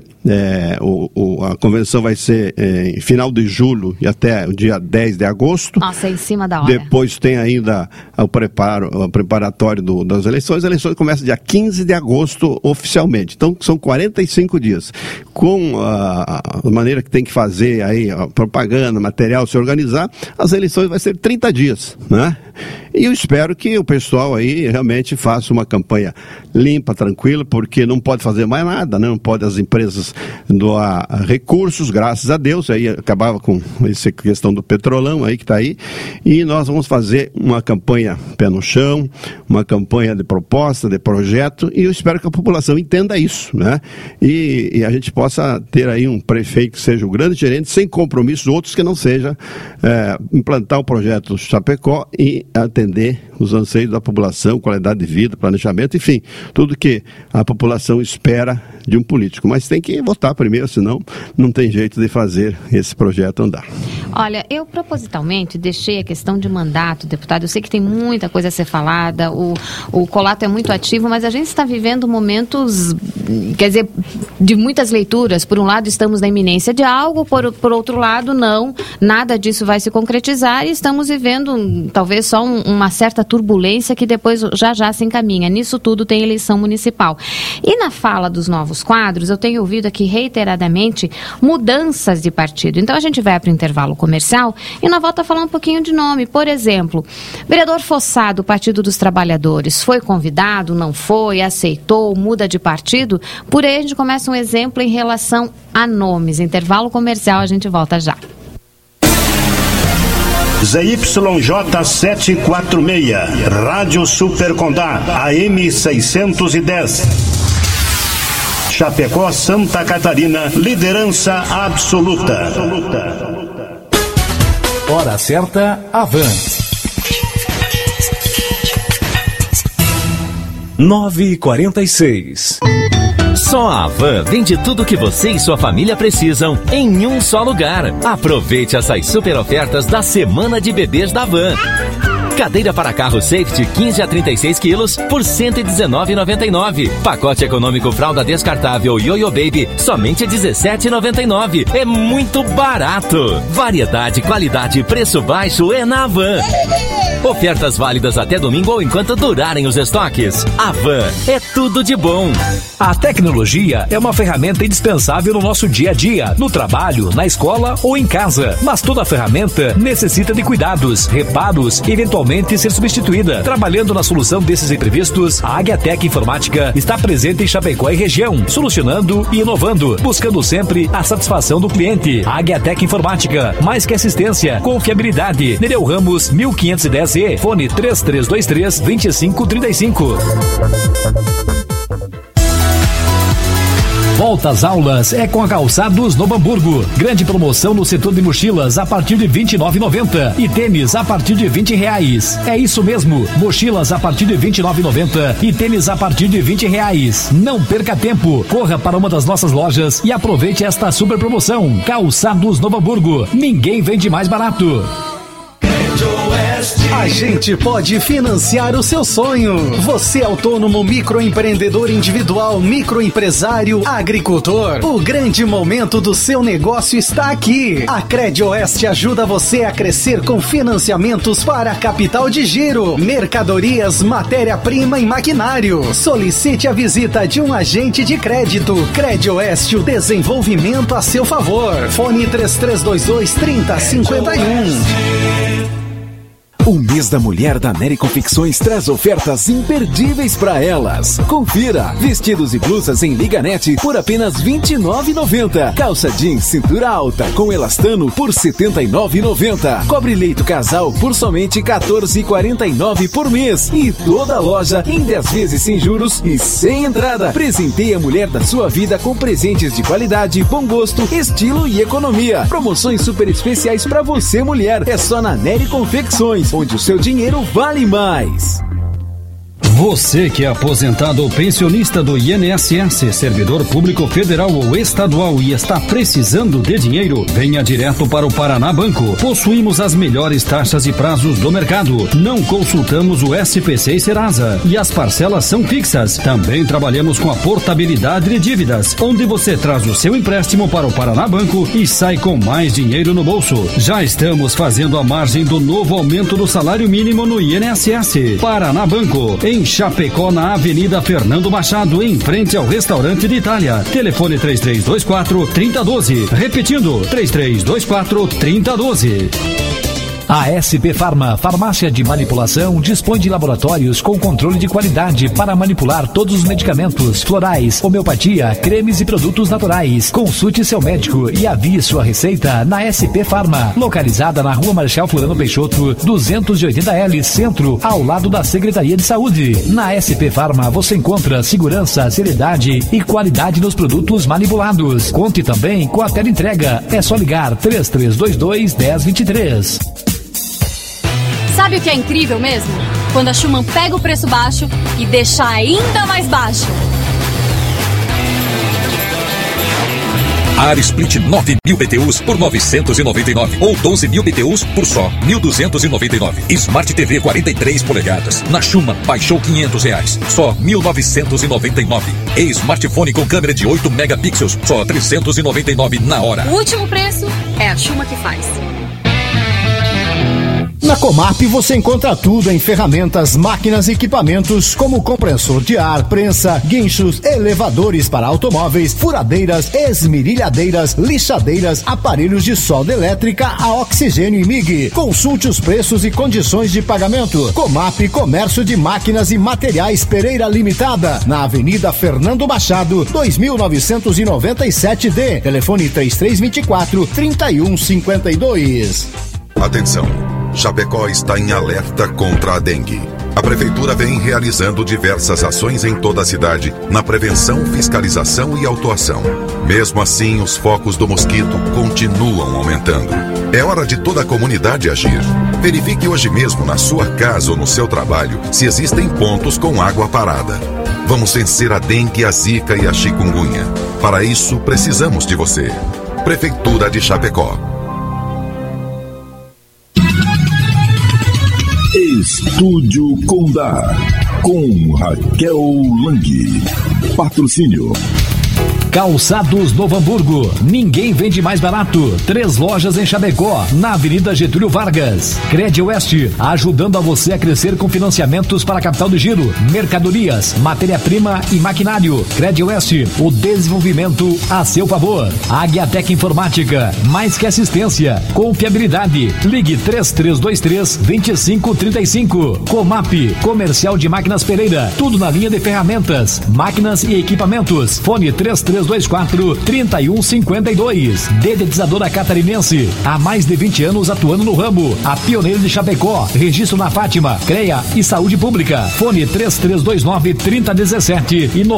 a convenção vai ser em final de julho e até o dia 10 de agosto. Nossa, é em cima da hora. Depois tem ainda o preparatório das eleições. As eleições começam dia 15 de agosto oficialmente. Então, são 45 dias. Com a maneira que tem que fazer aí, a propaganda, material, se organizar, as eleições vai ser 30 dias, né? E eu espero que o pessoal aí realmente faça uma campanha limpa, tranquila, porque não pode fazer mais nada, né? Não pode as empresas doar recursos, graças a Deus. Aí acabava com essa questão do petrolão aí que está aí. E nós vamos fazer uma campanha pé no chão, uma campanha de proposta, de projeto, e eu espero que a população entenda isso, né? E a gente possa ter aí um prefeito que seja o grande gerente, sem compromissos, outros que não seja implantar o projeto do Chapecó e atender os anseios da população, qualidade de vida, planejamento, enfim, tudo que a população espera de um político. Mas tem que votar primeiro, senão não tem jeito de fazer esse projeto andar. Olha, eu propositalmente deixei a questão de mandato, deputado. Eu sei que tem muita coisa a ser falada, o Colato é muito ativo, mas a gente está vivendo momentos, quer dizer, de muitas leituras. Por um lado, estamos na iminência de algo, por outro lado, não, nada disso vai se concretizar e estamos vivendo talvez só uma certa turbulência que depois já se encaminha. Nisso tudo tem eleição municipal. E na fala dos novos quadros, eu tenho ouvido aqui reiteradamente mudanças de partido. Então a gente vai para o intervalo comercial e na volta a falar um pouquinho de nome. Por exemplo, vereador Fossá, do Partido dos Trabalhadores, foi convidado, não foi, aceitou, muda de partido? Por aí a gente começa um exemplo em relação a nomes. Intervalo comercial, a gente volta já. ZYJ 746, Rádio Super Condá, AM 610. Chapecó, Santa Catarina, liderança absoluta. Hora certa, Avan. 9h46. Só a Avan vende tudo que você e sua família precisam em um só lugar. Aproveite essas super ofertas da Semana de Bebês da Avan. Cadeira para carro Safety 15 a 36 quilos por R$ 119,99. Pacote econômico fralda descartável Yoyo Baby somente R$ 17,99. É muito barato. Variedade, qualidade e preço baixo é na Avan. Ofertas válidas até domingo ou enquanto durarem os estoques. Avan é tudo de bom. A tecnologia é uma ferramenta indispensável no nosso dia a dia, no trabalho, na escola ou em casa. Mas toda ferramenta necessita de cuidados, reparos e eventualmente ser substituída. Trabalhando na solução desses imprevistos, a Águiatec Informática está presente em Chapecó e região, solucionando e inovando, buscando sempre a satisfação do cliente. A Águiatec Informática, mais que assistência, confiabilidade. Nereu Ramos, 1510E, fone 3323-2535. Volta às aulas é com a Calçados Novo Hamburgo. Grande promoção no setor de mochilas a partir de R$ 29,90 e tênis a partir de R$ 20. É isso mesmo, mochilas a partir de R$ 29,90 e tênis a partir de R$ 20. Não perca tempo, corra para uma das nossas lojas e aproveite esta super promoção. Calçados Novo Hamburgo, ninguém vende mais barato. A gente pode financiar o seu sonho. Você autônomo, microempreendedor individual, microempresário, agricultor. O grande momento do seu negócio está aqui. A Credioeste ajuda você a crescer com financiamentos para capital de giro, mercadorias, matéria-prima e maquinário. Solicite a visita de um agente de crédito. Credioeste, o desenvolvimento a seu favor. Fone 3322-3051. O mês da mulher da Nery Confecções traz ofertas imperdíveis para elas. Confira: vestidos e blusas em liganete por apenas R$ 29,90. Calça jeans cintura alta com elastano por R$ 79,90. Cobre leito casal por somente R$ 14,49 por mês. E toda a loja em 10 vezes sem juros e sem entrada. Presenteie a mulher da sua vida com presentes de qualidade, bom gosto, estilo e economia. Promoções super especiais para você, mulher. É só na Nery Confecções, onde o seu dinheiro vale mais. Você que é aposentado ou pensionista do INSS, servidor público federal ou estadual e está precisando de dinheiro, venha direto para o Paraná Banco. Possuímos as melhores taxas e prazos do mercado. Não consultamos o SPC e Serasa e as parcelas são fixas. Também trabalhamos com a portabilidade de dívidas, onde você traz o seu empréstimo para o Paraná Banco e sai com mais dinheiro no bolso. Já estamos fazendo a margem do novo aumento do salário mínimo no INSS. Paraná Banco, em Chapecó, na Avenida Fernando Machado, em frente ao Restaurante de Itália. Telefone 3324-3012. Repetindo, 3324-3012. A SP Farma, farmácia de manipulação, dispõe de laboratórios com controle de qualidade para manipular todos os medicamentos, florais, homeopatia, cremes e produtos naturais. Consulte seu médico e avie sua receita na SP Farma, localizada na Rua Marechal Floriano Peixoto, 280L, Centro, ao lado da Secretaria de Saúde. Na SP Farma você encontra segurança, seriedade e qualidade nos produtos manipulados. Conte também com a teleentrega. É só ligar 3322-1023. Sabe o que é incrível mesmo? Quando a Schumann pega o preço baixo e deixa ainda mais baixo. Ar Split 9.000 BTUs por 999 ou 12.000 BTUs por só 1.299. Smart TV 43 polegadas. Na Schumann baixou R$500, só 1.999. E smartphone com câmera de 8 megapixels, só 399 na hora. O último preço é a Schumann que faz. Na Comap você encontra tudo em ferramentas, máquinas e equipamentos como compressor de ar, prensa, guinchos, elevadores para automóveis, furadeiras, esmerilhadeiras, lixadeiras, aparelhos de solda elétrica a oxigênio e MIG. Consulte os preços e condições de pagamento. Comap, Comércio de Máquinas e Materiais Pereira Limitada, na Avenida Fernando Machado, 2997D. Telefone 3324-3152. Atenção! Chapecó está em alerta contra a dengue. A Prefeitura vem realizando diversas ações em toda a cidade na prevenção, fiscalização e autuação. Mesmo assim, os focos do mosquito continuam aumentando. É hora de toda a comunidade agir. Verifique hoje mesmo na sua casa ou no seu trabalho se existem pontos com água parada. Vamos vencer a dengue, a zika e a chikungunya. Para isso, precisamos de você. Prefeitura de Chapecó. Estúdio Condá, com Raquel Lang. Patrocínio Calçados Novo Hamburgo, ninguém vende mais barato. 3 lojas em Chapecó, na Avenida Getúlio Vargas. Credioeste, ajudando a você a crescer com financiamentos para capital de giro, mercadorias, matéria-prima e maquinário. Credioeste, o desenvolvimento a seu favor. Agiatec Informática, mais que assistência, confiabilidade. Ligue 3323-2535. Comap, Comercial de Máquinas Pereira, tudo na linha de ferramentas, máquinas e equipamentos. Fone 3324-3152. Dedetizadora Catarinense, há mais de 20 anos atuando no ramo. A pioneira de Chapecó, registro na Fátima, CREA e Saúde Pública. Fone 3329-3017 e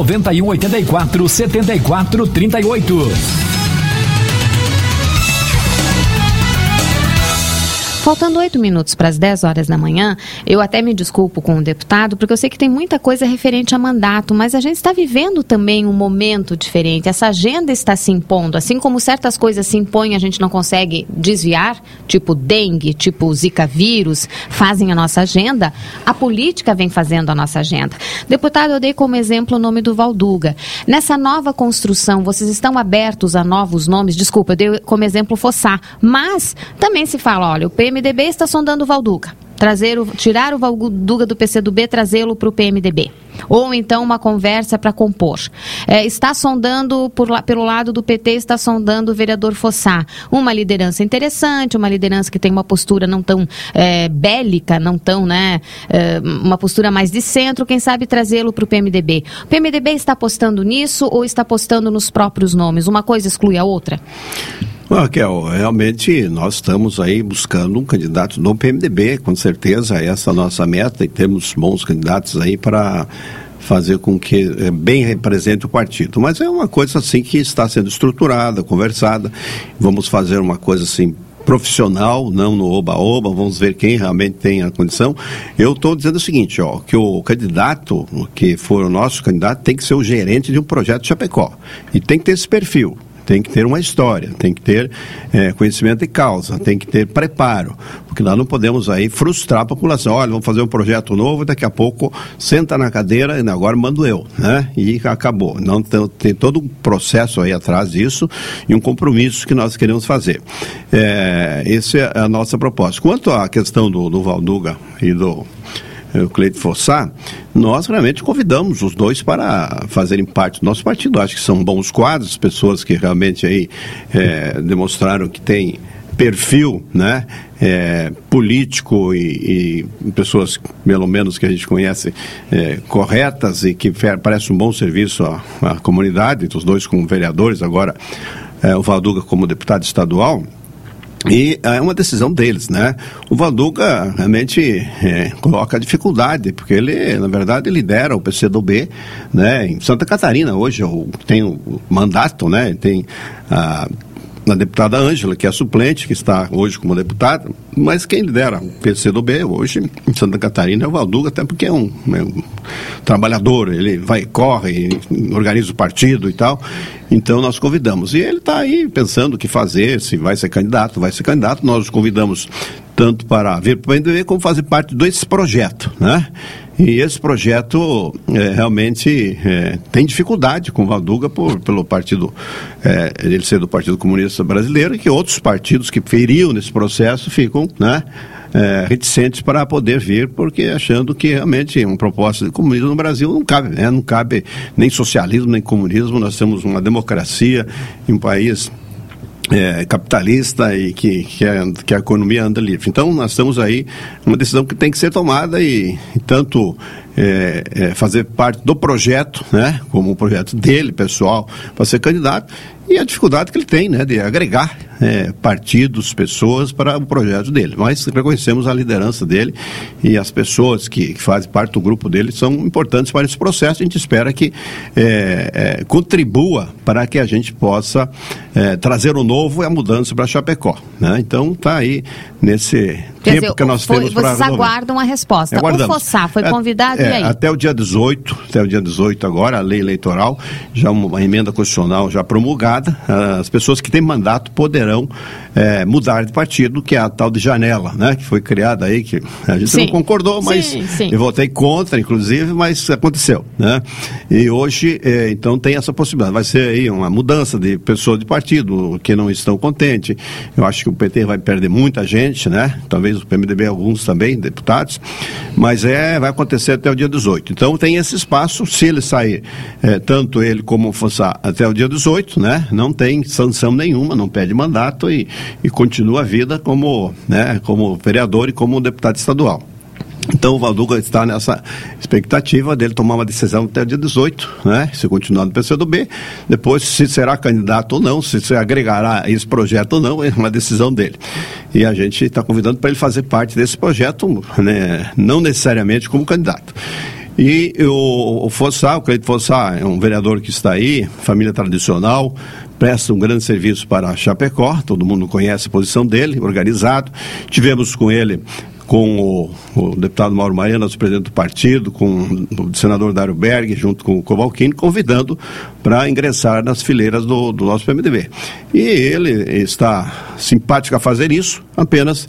9184-7438. Faltando 8 minutos para as 10 horas da manhã, eu até me desculpo com o deputado, porque eu sei que tem muita coisa referente a mandato, mas a gente está vivendo também um momento diferente. Essa agenda está se impondo, assim como certas coisas se impõem, a gente não consegue desviar, tipo dengue, tipo zika vírus, fazem a nossa agenda, a política vem fazendo a nossa agenda. Deputado, eu dei como exemplo o nome do Valduga. Nessa nova construção, vocês estão abertos a novos nomes? Desculpa, eu dei como exemplo o Fossá, mas também se fala, olha, o PMDB está sondando o Valduga. Tirar o Valduga do PCdoB, trazê-lo para o PMDB. Ou então uma conversa para compor. Está sondando, pelo lado do PT, está sondando o vereador Fossá. Uma liderança interessante, uma liderança que tem uma postura não tão bélica, não tão, uma postura mais de centro, quem sabe trazê-lo para o PMDB. O PMDB está apostando nisso ou está apostando nos próprios nomes? Uma coisa exclui a outra? Raquel, realmente nós estamos aí buscando um candidato no PMDB, com certeza essa é a nossa meta, e temos bons candidatos aí para fazer com que bem represente o partido. Mas é uma coisa assim que está sendo estruturada, conversada, vamos fazer uma coisa assim profissional, não no oba-oba, vamos ver quem realmente tem a condição. Eu estou dizendo o seguinte, que o candidato, que for o nosso candidato, tem que ser o gerente de um projeto de Chapecó, e tem que ter esse perfil. Tem que ter uma história, tem que ter conhecimento de causa, tem que ter preparo, porque nós não podemos aí frustrar a população. Olha, vamos fazer um projeto novo, daqui a pouco senta na cadeira e agora mando eu, né? E acabou. Não tem todo um processo aí atrás disso e um compromisso que nós queremos fazer. Essa é a nossa proposta. Quanto à questão do Valduga e do Cleide Fossá, nós realmente convidamos os dois para fazerem parte do nosso partido. Acho que são bons quadros, pessoas que realmente aí demonstraram que tem perfil, né, político e pessoas, pelo menos que a gente conhece, corretas e que prestam um bom serviço à comunidade, os dois como vereadores, agora o Valduga como deputado estadual. E é uma decisão deles, né? O Valduga realmente coloca dificuldade, porque ele, na verdade, lidera o PCdoB, né? Em Santa Catarina, hoje tem o mandato, né? Tem a deputada Ângela, que é a suplente, que está hoje como deputada, mas quem lidera o PCdoB hoje em Santa Catarina é o Valduga, até porque é um trabalhador, ele corre, organiza o partido e tal. Então nós convidamos, e ele está aí pensando o que fazer, se vai ser candidato, nós os convidamos tanto para vir para o PMDB como fazer parte desse projeto, né? E esse projeto realmente tem dificuldade com o Valduga pelo partido, ele ser do Partido Comunista Brasileiro, e que outros partidos que feriam nesse processo ficam, né, reticentes para poder vir, porque achando que realmente uma proposta de comunismo no Brasil não cabe, né? Não cabe nem socialismo, nem comunismo. Nós temos uma democracia em um país capitalista e que a economia anda livre. Então nós temos aí uma decisão que tem que ser tomada e tanto fazer parte do projeto, né, como um projeto dele, pessoal, para ser candidato, e a dificuldade que ele tem, né, de agregar partidos, pessoas para o projeto dele. Mas reconhecemos a liderança dele e as pessoas que fazem parte do grupo dele são importantes para esse processo. A gente espera que contribua para que a gente possa trazer o novo e a mudança para Chapecó, né? Então está aí nesse tempo que nós temos para resolver. Vocês aguardam a resposta. Aguardamos. O Fossá foi convidado, e aí? Até o dia 18 agora, a lei eleitoral, já uma emenda constitucional já promulgada, as pessoas que têm mandato poderão mudar de partido, que é a tal de janela, né, que foi criada aí, que a gente não concordou, mas eu votei contra, inclusive, mas aconteceu, né? E hoje, então, tem essa possibilidade. Vai ser aí uma mudança de pessoas de partido que não estão contentes. Eu acho que o PT vai perder muita gente, né? Talvez o PMDB, alguns também, deputados, mas vai acontecer até o dia 18. Então tem esse espaço, se ele sair, tanto ele como o Fossá, até o dia 18, né? Não tem sanção nenhuma, não pede mandato e continua a vida como vereador e como deputado estadual. Então o Valduga está nessa expectativa dele tomar uma decisão até o dia 18, né? Se continuar no PCdoB, depois se será candidato ou não, se agregará esse projeto ou não, é uma decisão dele. E a gente está convidando para ele fazer parte desse projeto, né? Não necessariamente como candidato. E o Fossá, o Cleito Fossá, é um vereador que está aí, família tradicional, presta um grande serviço para Chapecó, todo mundo conhece a posição dele, organizado. Tivemos com ele, com o deputado Mauro Maria, nosso presidente do partido, com o senador Dário Berg, junto com o Covalcini, convidando para ingressar nas fileiras do nosso PMDB. E ele está simpático a fazer isso, apenas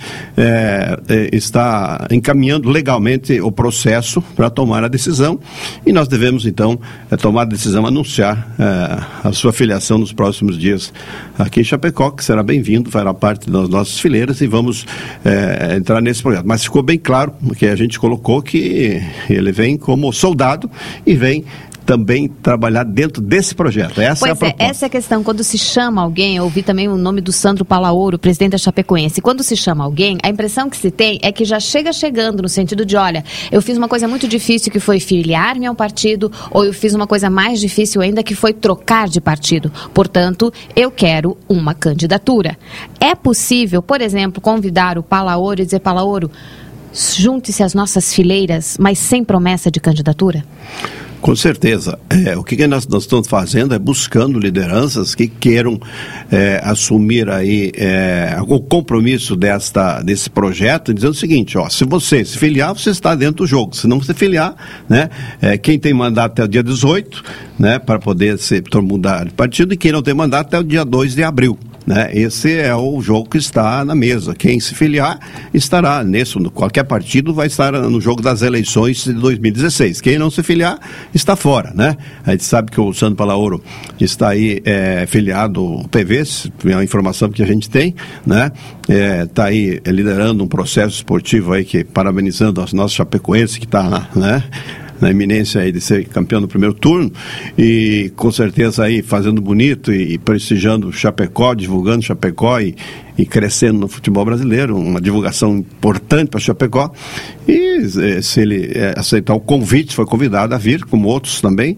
está encaminhando legalmente o processo para tomar a decisão, e nós devemos, então, tomar a decisão, anunciar a sua filiação nos próximos dias aqui em Chapecó, que será bem-vindo, fará parte das nossas fileiras, e vamos entrar nesse projeto. Mas ficou bem claro que a gente colocou que ele vem como soldado e vem também trabalhar dentro desse projeto. Essa é a proposta. Essa é a questão. Quando se chama alguém, eu ouvi também o nome do Sandro Palaoro, presidente da Chapecoense. Quando se chama alguém, a impressão que se tem é que já chegando no sentido de, olha, eu fiz uma coisa muito difícil que foi filiar-me ao partido, ou eu fiz uma coisa mais difícil ainda que foi trocar de partido. Portanto, eu quero uma candidatura. É possível, por exemplo, convidar o Palaoro e dizer, Palaoro, junte-se às nossas fileiras, mas sem promessa de candidatura? Com certeza. O que nós estamos fazendo é buscando lideranças que queiram assumir aí o compromisso desse projeto, dizendo o seguinte, se você se filiar, você está dentro do jogo. Se não se filiar, né, quem tem mandato até o dia 18, né, para poder mudar de partido, e quem não tem mandato até o dia 2 de abril. Né? Esse é o jogo que está na mesa. Quem se filiar estará qualquer partido vai estar no jogo das eleições de 2016. Quem não se filiar está fora, né? A gente sabe que o Sandro Palaoro está aí filiado ao PV, é uma informação que a gente tem, né? Está aí liderando um processo esportivo aí, parabenizando os nossos chapecoenses que está na iminência aí de ser campeão no primeiro turno, e com certeza aí fazendo bonito e prestigiando o Chapecó, divulgando Chapecó e crescendo no futebol brasileiro, uma divulgação importante para Chapecó. E se ele aceitar o convite, foi convidado a vir, como outros também,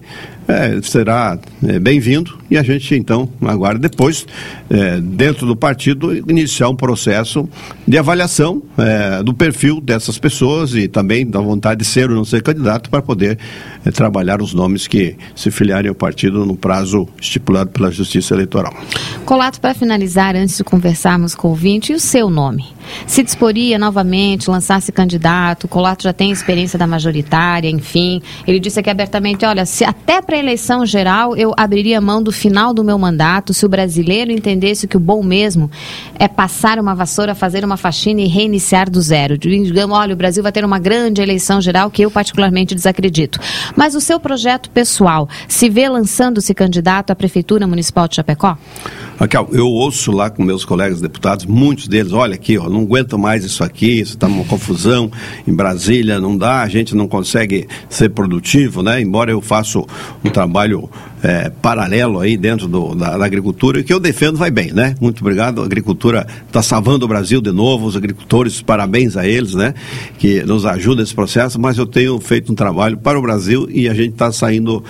será bem-vindo, e a gente então aguarda depois, dentro do partido, iniciar um processo de avaliação do perfil dessas pessoas e também da vontade de ser ou não ser candidato, para poder trabalhar os nomes que se filiarem ao partido no prazo estipulado pela Justiça Eleitoral. Colato, para finalizar, antes de conversarmos com o ouvinte, e o seu nome? Se disporia novamente, lançar-se candidato? O Colato já tem experiência da majoritária, enfim. Ele disse aqui abertamente, olha, se até para a eleição geral eu abriria mão do final do meu mandato, se o brasileiro entendesse que o bom mesmo é passar uma vassoura, fazer uma faxina e reiniciar do zero. Digamos, olha, o Brasil vai ter uma grande eleição geral, que eu particularmente desacredito. Mas o seu projeto pessoal, se vê lançando-se candidato à Prefeitura Municipal de Chapecó? Raquel, eu ouço lá com meus colegas deputados, muitos deles, olha aqui, não aguento mais isso aqui, isso está uma confusão, em Brasília não dá, a gente não consegue ser produtivo, né? Embora eu faça um trabalho paralelo aí dentro da agricultura, e que eu defendo vai bem, né? Muito obrigado, a agricultura está salvando o Brasil de novo, os agricultores, parabéns a eles, né? Que nos ajudam nesse processo, mas eu tenho feito um trabalho para o Brasil e a gente está saindo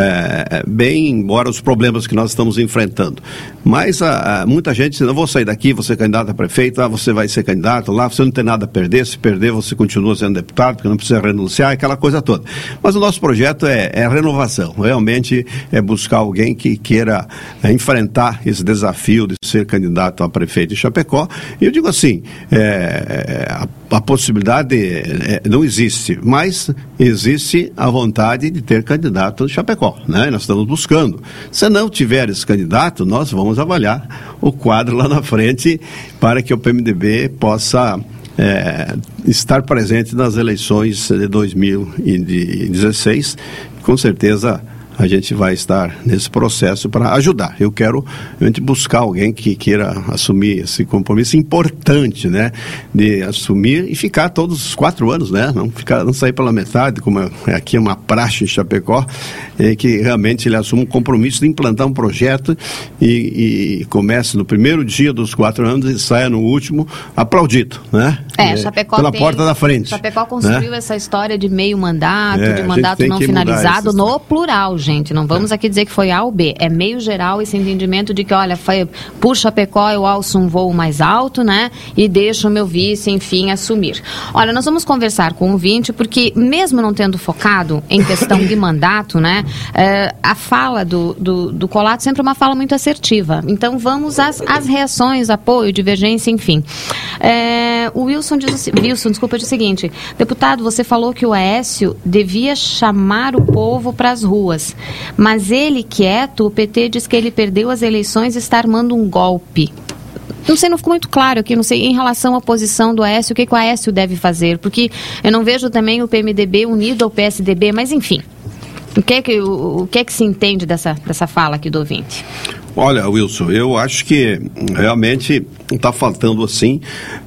bem, embora os problemas que nós estamos enfrentando. Mas muita gente diz, não vou sair daqui, vou ser candidato a prefeito, você vai ser candidato lá, você não tem nada a perder, se perder você continua sendo deputado, porque não precisa renunciar, aquela coisa toda. Mas o nosso projeto é renovação, realmente é buscar alguém que queira enfrentar esse desafio de ser candidato a prefeito de Chapecó. E eu digo assim, a possibilidade não existe, mas existe a vontade de ter candidato de Chapecó, né? Nós estamos buscando. Se não tiver esse candidato, nós vamos avaliar o quadro lá na frente para que o PMDB possa estar presente nas eleições de 2016. Com certeza a gente vai estar nesse processo para ajudar. Eu quero realmente buscar alguém que queira assumir esse compromisso importante, né? De assumir e ficar todos os 4 anos, né? Não sair pela metade, como aqui é uma praxe em Chapecó, que realmente ele assuma um compromisso de implantar um projeto e comece no primeiro dia dos 4 anos e saia no último aplaudido, né? Chapecó pela porta da frente. Chapecó construiu essa história de meio mandato, de a mandato não finalizado no plural, gente. gente. Não vamos aqui dizer que foi A ou B. É meio geral esse entendimento de que, olha, por Chapecó eu alço um voo mais alto, né? E deixo o meu vice, enfim, assumir. Olha, nós vamos conversar com o ouvinte, porque mesmo não tendo focado em questão de mandato, né? A fala do Colato sempre é uma fala muito assertiva. Então vamos às reações, apoio, divergência, enfim. O Wilson diz o seguinte: deputado, você falou que o Aécio devia chamar o povo para as ruas, mas ele quieto, o PT diz que ele perdeu as eleições e está armando um golpe. Não sei, não ficou muito claro aqui, não sei, em relação à posição do Aécio, o que o Aécio deve fazer, porque eu não vejo também o PMDB unido ao PSDB, mas enfim, o que é que se entende dessa fala aqui do ouvinte? Olha, Wilson, eu acho que realmente está faltando, assim,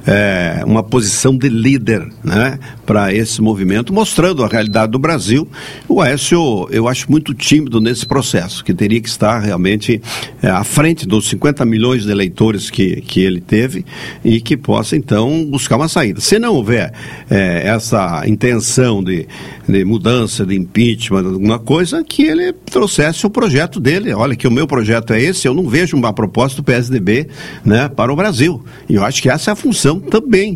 uma posição de líder, né, para esse movimento, mostrando a realidade do Brasil. O Aécio, eu acho muito tímido nesse processo, que teria que estar realmente à frente dos 50 milhões de eleitores que ele teve e que possa, então, buscar uma saída. Se não houver essa intenção de mudança, de impeachment, alguma coisa, que ele trouxesse o projeto dele. Olha, que o meu projeto é esse. Eu não vejo uma proposta do PSDB, né, para o Brasil. E eu acho que essa é a função também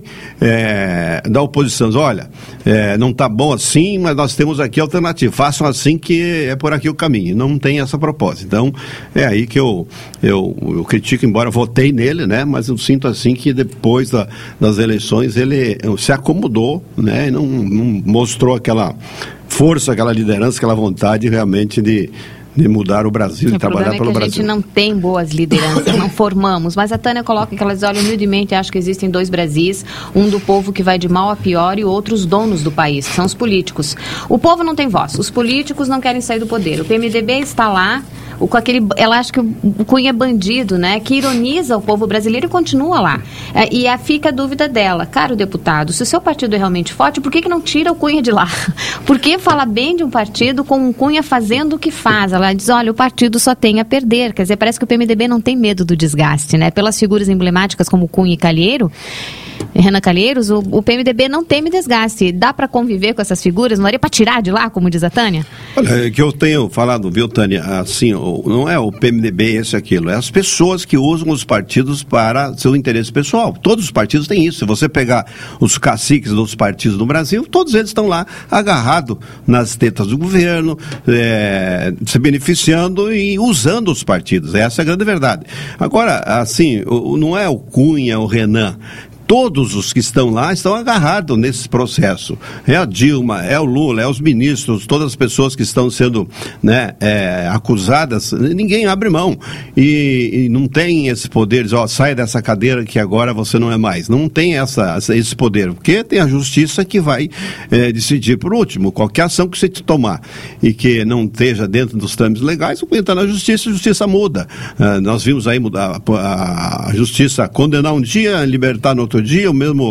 da oposição. Olha, não está bom assim, mas nós temos aqui alternativa. Façam assim que é por aqui o caminho. Não tem essa proposta. Então, é aí que eu critico, embora votei nele, né, mas eu sinto assim que depois das eleições ele se acomodou, né, e não mostrou aquela força, aquela liderança, aquela vontade realmente de mudar o Brasil, de trabalhar pelo Brasil. O problema é que a gente não tem boas lideranças, não formamos. Mas a Tânia coloca que elas olham humildemente, acho que existem dois Brasis, um do povo que vai de mal a pior e outros donos do país, que são os políticos. O povo não tem voz, os políticos não querem sair do poder. O PMDB está lá, com aquele, ela acha que o Cunha é bandido, né, que ironiza o povo brasileiro e continua lá. E fica a dúvida dela: caro deputado, se o seu partido é realmente forte, por que não tira o Cunha de lá? Por que fala bem de um partido com o Cunha fazendo o que faz? Ela diz, olha, o partido só tem a perder. Quer dizer, parece que o PMDB não tem medo do desgaste, né? Pelas figuras emblemáticas como Cunha e Calheiro, Renan Calheiros, o PMDB não teme desgaste. Dá para conviver com essas figuras? Não daria para tirar de lá, como diz a Tânia? Olha, que eu tenho falado, viu, Tânia, assim, não é o PMDB esse aquilo, é as pessoas que usam os partidos para seu interesse pessoal. Todos os partidos têm isso. Se você pegar os caciques dos partidos no Brasil, todos eles estão lá agarrados nas tetas do governo, se beneficiando e usando os partidos. Essa é a grande verdade. Agora, assim, não é o Cunha, o Renan. Todos os que estão lá estão agarrados nesse processo. É a Dilma, é o Lula, é os ministros, todas as pessoas que estão sendo, né, acusadas, ninguém abre mão. E não tem esse poder, sai dessa cadeira que agora você não é mais. Não tem esse poder, porque tem a justiça que vai decidir por último. Qualquer ação que você tomar e que não esteja dentro dos trâmites legais, o que está na justiça, a justiça muda. Nós vimos aí mudar a justiça condenar um dia, libertar no outro dia, o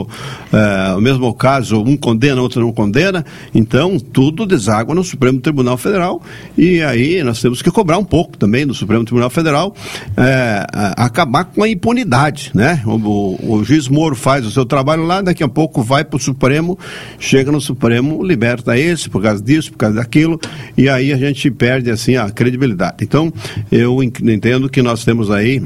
mesmo caso, um condena, outro não condena. Então, tudo deságua no Supremo Tribunal Federal, e aí nós temos que cobrar um pouco também do Supremo Tribunal Federal, acabar com a impunidade, né? O juiz Moro faz o seu trabalho lá, daqui a pouco vai para o Supremo, chega no Supremo, liberta esse, por causa disso, por causa daquilo, e aí a gente perde, assim, a credibilidade. Então, eu entendo que nós temos aí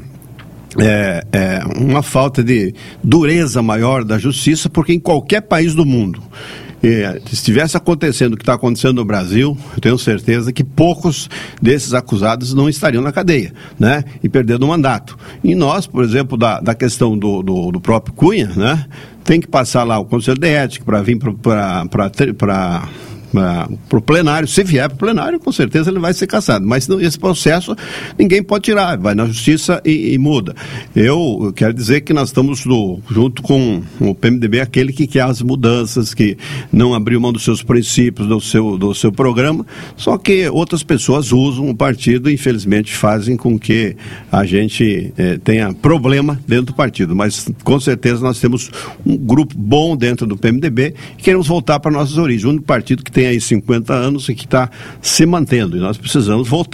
uma falta de dureza maior da justiça, porque em qualquer país do mundo, se estivesse acontecendo o que está acontecendo no Brasil, eu tenho certeza que poucos desses acusados não estariam na cadeia, né, e perdendo o mandato. E nós, por exemplo, da questão do próprio Cunha, né, tem que passar lá o Conselho de Ética para vir para o plenário. Se vier para o plenário, com certeza ele vai ser cassado, mas esse processo ninguém pode tirar, vai na justiça e muda. Eu quero dizer que nós estamos junto com o PMDB, aquele que quer as mudanças, que não abriu mão dos seus princípios, do seu programa, só que outras pessoas usam o partido e infelizmente fazem com que a gente tenha problema dentro do partido, mas com certeza nós temos um grupo bom dentro do PMDB e queremos voltar para nossas origens, o único partido que tem aí 50 anos e que está se mantendo, e nós precisamos voltar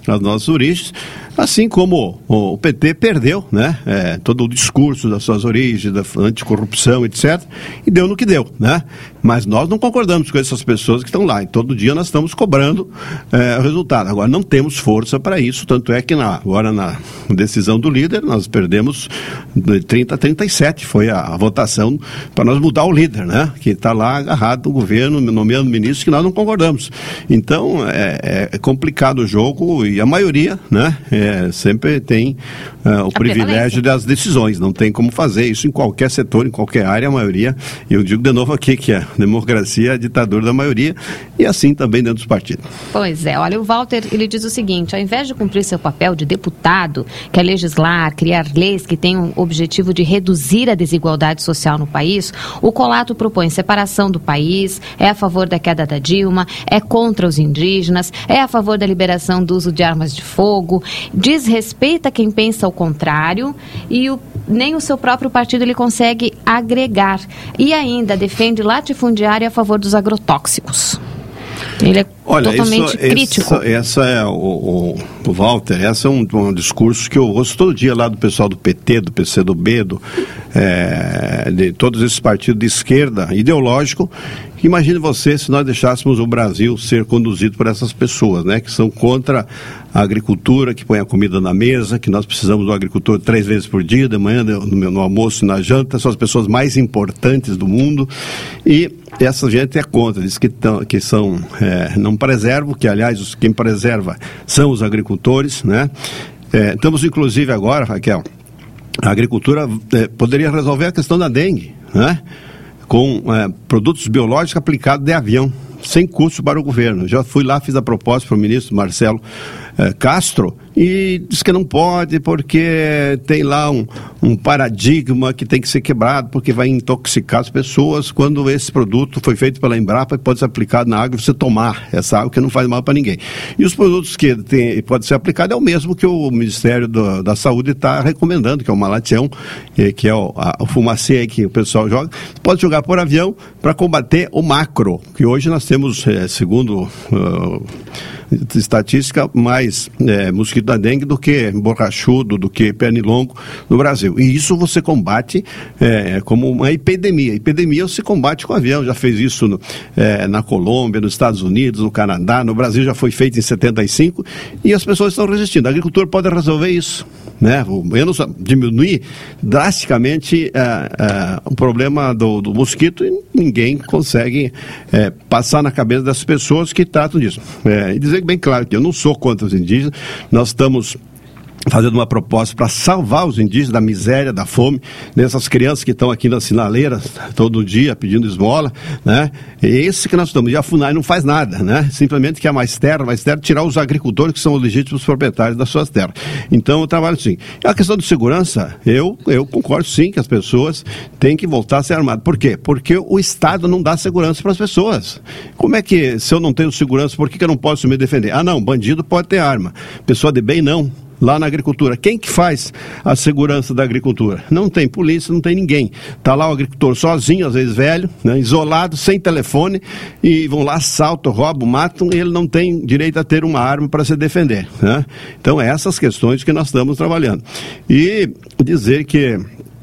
as nossas origens, assim como o PT perdeu, né, todo o discurso das suas origens, da anticorrupção, etc., e deu no que deu, né? Mas nós não concordamos com essas pessoas que estão lá, e todo dia nós estamos cobrando o resultado. Agora, não temos força para isso, tanto é que agora na decisão do líder, nós perdemos de 30 a 37, foi a votação para nós mudar o líder, né, que está lá agarrado no governo, nomeando ministros que nós não concordamos. Então, é complicado o jogo, e a maioria, né, sempre tem o privilégio das decisões, não tem como fazer isso em qualquer setor, em qualquer área, a maioria, e eu digo de novo aqui que a democracia é a ditadura da maioria, e assim também dentro dos partidos. Pois é, olha, o Walter, ele diz o seguinte: ao invés de cumprir seu papel de deputado, que é legislar, criar leis que tenham o objetivo de reduzir a desigualdade social no país, o Colato propõe separação do país, é a favor da queda da Dilma, é contra os indígenas, é a favor da liberação do uso de armas de fogo, desrespeita quem pensa o contrário, e nem o seu próprio partido ele consegue agregar, e ainda defende latifundiário a favor dos agrotóxicos. Ele é totalmente crítico. Essa é o Walter, esse é um discurso que eu ouço todo dia lá do pessoal do PT, do PCdoB, de todos esses partidos de esquerda ideológico. Imagine você se nós deixássemos o Brasil ser conduzido por essas pessoas, né, que são contra a agricultura, que põe a comida na mesa, que nós precisamos do agricultor 3 vezes por dia, de manhã, no almoço e na janta. São as pessoas mais importantes do mundo, e essa gente é contra, diz que não preservam, que aliás quem preserva são os agricultores, né? Estamos inclusive agora, Raquel, a agricultura poderia resolver a questão da dengue, né, com produtos biológicos aplicados de avião, sem custo para o governo. Já fui lá, fiz a proposta para o ministro Marcelo Castro, e disse que não pode porque tem lá um paradigma que tem que ser quebrado, porque vai intoxicar as pessoas quando esse produto foi feito pela Embrapa e pode ser aplicado na água e você tomar essa água que não faz mal para ninguém. E os produtos que pode ser aplicado é o mesmo que o Ministério da Saúde está recomendando, que é o Malatião, que é o fumacê que o pessoal joga. Pode jogar por avião para combater o macro, que hoje nós temos, segundo estatística, mais mosquito da dengue do que borrachudo, do que pernilongo no Brasil. E isso você combate como uma epidemia. Epidemia se combate com avião. Já fez isso na Colômbia, nos Estados Unidos, no Canadá, no Brasil já foi feito em 75, e as pessoas estão resistindo. A agricultura pode resolver isso, né? Menos diminuir drasticamente o problema do mosquito, e ninguém consegue passar na cabeça das pessoas que tratam disso. E dizer bem claro que eu não sou contra os indígenas, nós estamos fazendo uma proposta para salvar os indígenas da miséria, da fome, dessas crianças que estão aqui nas sinaleiras todo dia pedindo esmola, né? É esse que nós estamos. E a FUNAI não faz nada, né? Simplesmente quer mais terra, tirar os agricultores que são os legítimos proprietários das suas terras. Então eu trabalho assim. A questão de segurança, eu concordo sim que as pessoas têm que voltar a ser armadas. Por quê? Porque o Estado não dá segurança para as pessoas. Como é que, se eu não tenho segurança, por que eu não posso me defender? Ah, não, bandido pode ter arma. Pessoa de bem, não. Lá na agricultura, quem que faz a segurança da agricultura? Não tem polícia, não tem ninguém. Está lá o agricultor sozinho, às vezes velho, né, isolado, sem telefone, e vão lá, assaltam, roubam, matam, e ele não tem direito a ter uma arma para se defender, né? Então, essas questões que nós estamos trabalhando. E dizer que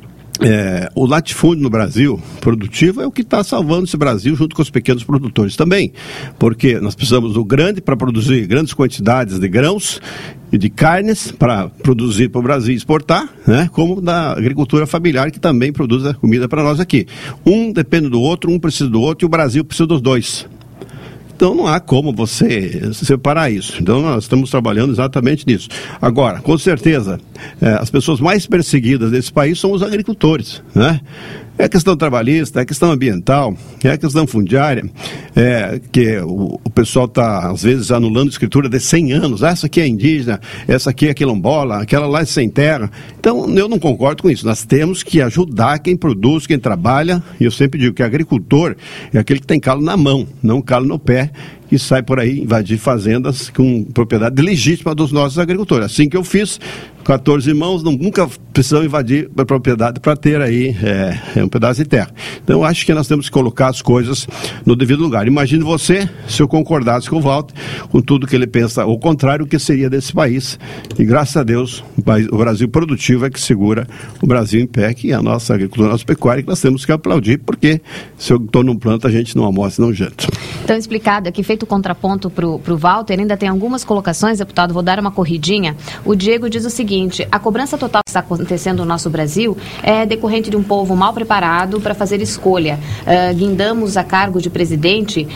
o latifúndio no Brasil, produtivo, é o que está salvando esse Brasil junto com os pequenos produtores também, porque nós precisamos do grande para produzir grandes quantidades de grãos e de carnes para produzir para o Brasil e exportar, né, como da agricultura familiar, que também produz a comida para nós aqui. Um depende do outro, um precisa do outro, e o Brasil precisa dos dois. Então não há como você separar isso. Então nós estamos trabalhando exatamente nisso. Agora, com certeza, as pessoas mais perseguidas desse país são os agricultores, né? É questão trabalhista, é questão ambiental, é questão fundiária, que o pessoal está, às vezes, anulando escritura de 100 anos. Essa aqui é indígena, essa aqui é quilombola, aquela lá é sem terra. Então, eu não concordo com isso. Nós temos que ajudar quem produz, quem trabalha, e eu sempre digo que agricultor é aquele que tem calo na mão, não calo no pé, que sai por aí invadir fazendas com propriedade legítima dos nossos agricultores. Assim que eu fiz, 14 irmãos nunca precisam invadir a propriedade para ter aí um pedaço de terra. Então, eu acho que nós temos que colocar as coisas no devido lugar. Imagine você, se eu concordasse com o Walter, com tudo que ele pensa, ao contrário, o que seria desse país. E graças a Deus, o Brasil produtivo é que segura o Brasil em pé, que é a nossa agricultura, a nossa pecuária, que nós temos que aplaudir, porque se eu estou num planta, a gente não almoça, não janta. Então, explicado aqui, feito o contraponto para o Walter, ainda tem algumas colocações, deputado, vou dar uma corridinha. O Diego diz o seguinte: a cobrança total que está acontecendo no nosso Brasil é decorrente de um povo mal preparado para fazer escolha. Guindamos a cargo de presidente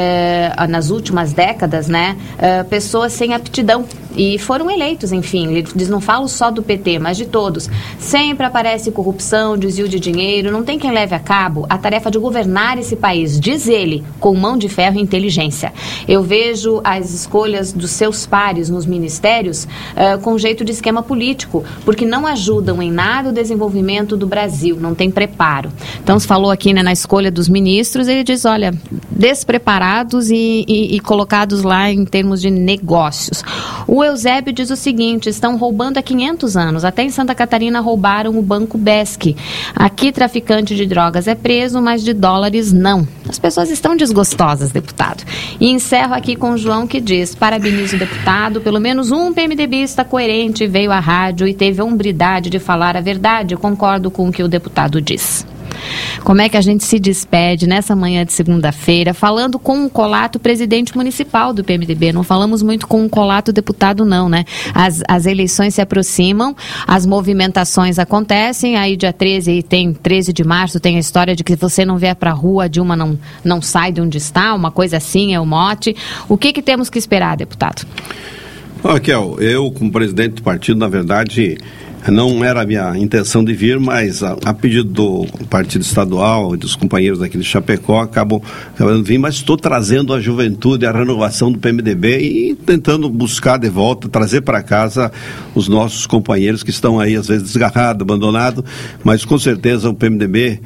nas últimas décadas, né? Pessoas sem aptidão. E foram eleitos, enfim, eles não falam só do PT, mas de todos. Sempre aparece corrupção, desvio de dinheiro, não tem quem leve a cabo a tarefa de governar esse país, diz ele, com mão de ferro e inteligência. Eu vejo as escolhas dos seus pares nos ministérios com jeito de esquema político, porque não ajudam em nada o desenvolvimento do Brasil, não tem preparo. Então, se falou aqui, né, na escolha dos ministros, ele diz, olha, despreparados e colocados lá em termos de negócios. O Eusébio diz o seguinte: estão roubando há 500 anos. Até em Santa Catarina roubaram o Banco BESC. Aqui traficante de drogas é preso, mas de dólares não. As pessoas estão desgostosas, deputado. E encerro aqui com o João, que diz: parabenizo o deputado, pelo menos um PMDBista coerente veio à rádio e teve a hombridade de falar a verdade. Concordo com o que o deputado diz. Como é que a gente se despede nessa manhã de segunda-feira, falando com o Colato, presidente municipal do PMDB? Não falamos muito com o Colato, deputado, não, né? As eleições se aproximam, as movimentações acontecem, aí dia 13 de março, tem a história de que você não vier pra rua, a Dilma não sai de onde está, uma coisa assim é o mote. O que temos que esperar, deputado? Raquel, eu como presidente do partido, na verdade, não era a minha intenção de vir, mas a pedido do partido estadual e dos companheiros aqui de Chapecó, acabando de vir, mas estou trazendo a juventude, a renovação do PMDB e tentando buscar de volta, trazer para casa os nossos companheiros que estão aí, às vezes, desgarrados, abandonados, mas com certeza o PMDB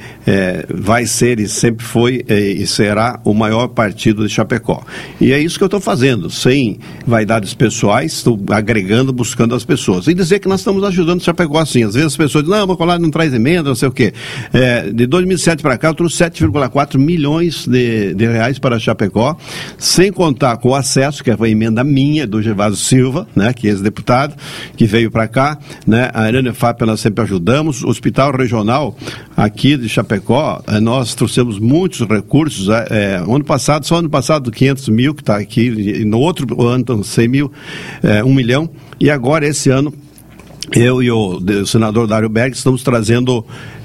vai ser e sempre foi e será o maior partido de Chapecó. E é isso que eu estou fazendo, sem vaidades pessoais, estou agregando, buscando as pessoas. E dizer que nós estamos ajudando Chapecó, assim. Às vezes as pessoas dizem, não, o Bacolado não traz emenda, não sei o quê. De 2007 para cá, eu trouxe 7,4 milhões de reais para Chapecó, sem contar com o acesso, que foi a emenda minha, do Gervásio Silva, né, que é ex-deputado, que veio para cá, né, a Arana FAP nós sempre ajudamos, o Hospital Regional aqui de Chapecó, nós trouxemos muitos recursos, só ano passado 500 mil, que está aqui, e no outro ano 100 mil, 1 milhão, e agora esse ano eu e o senador Dário Berg estamos trazendo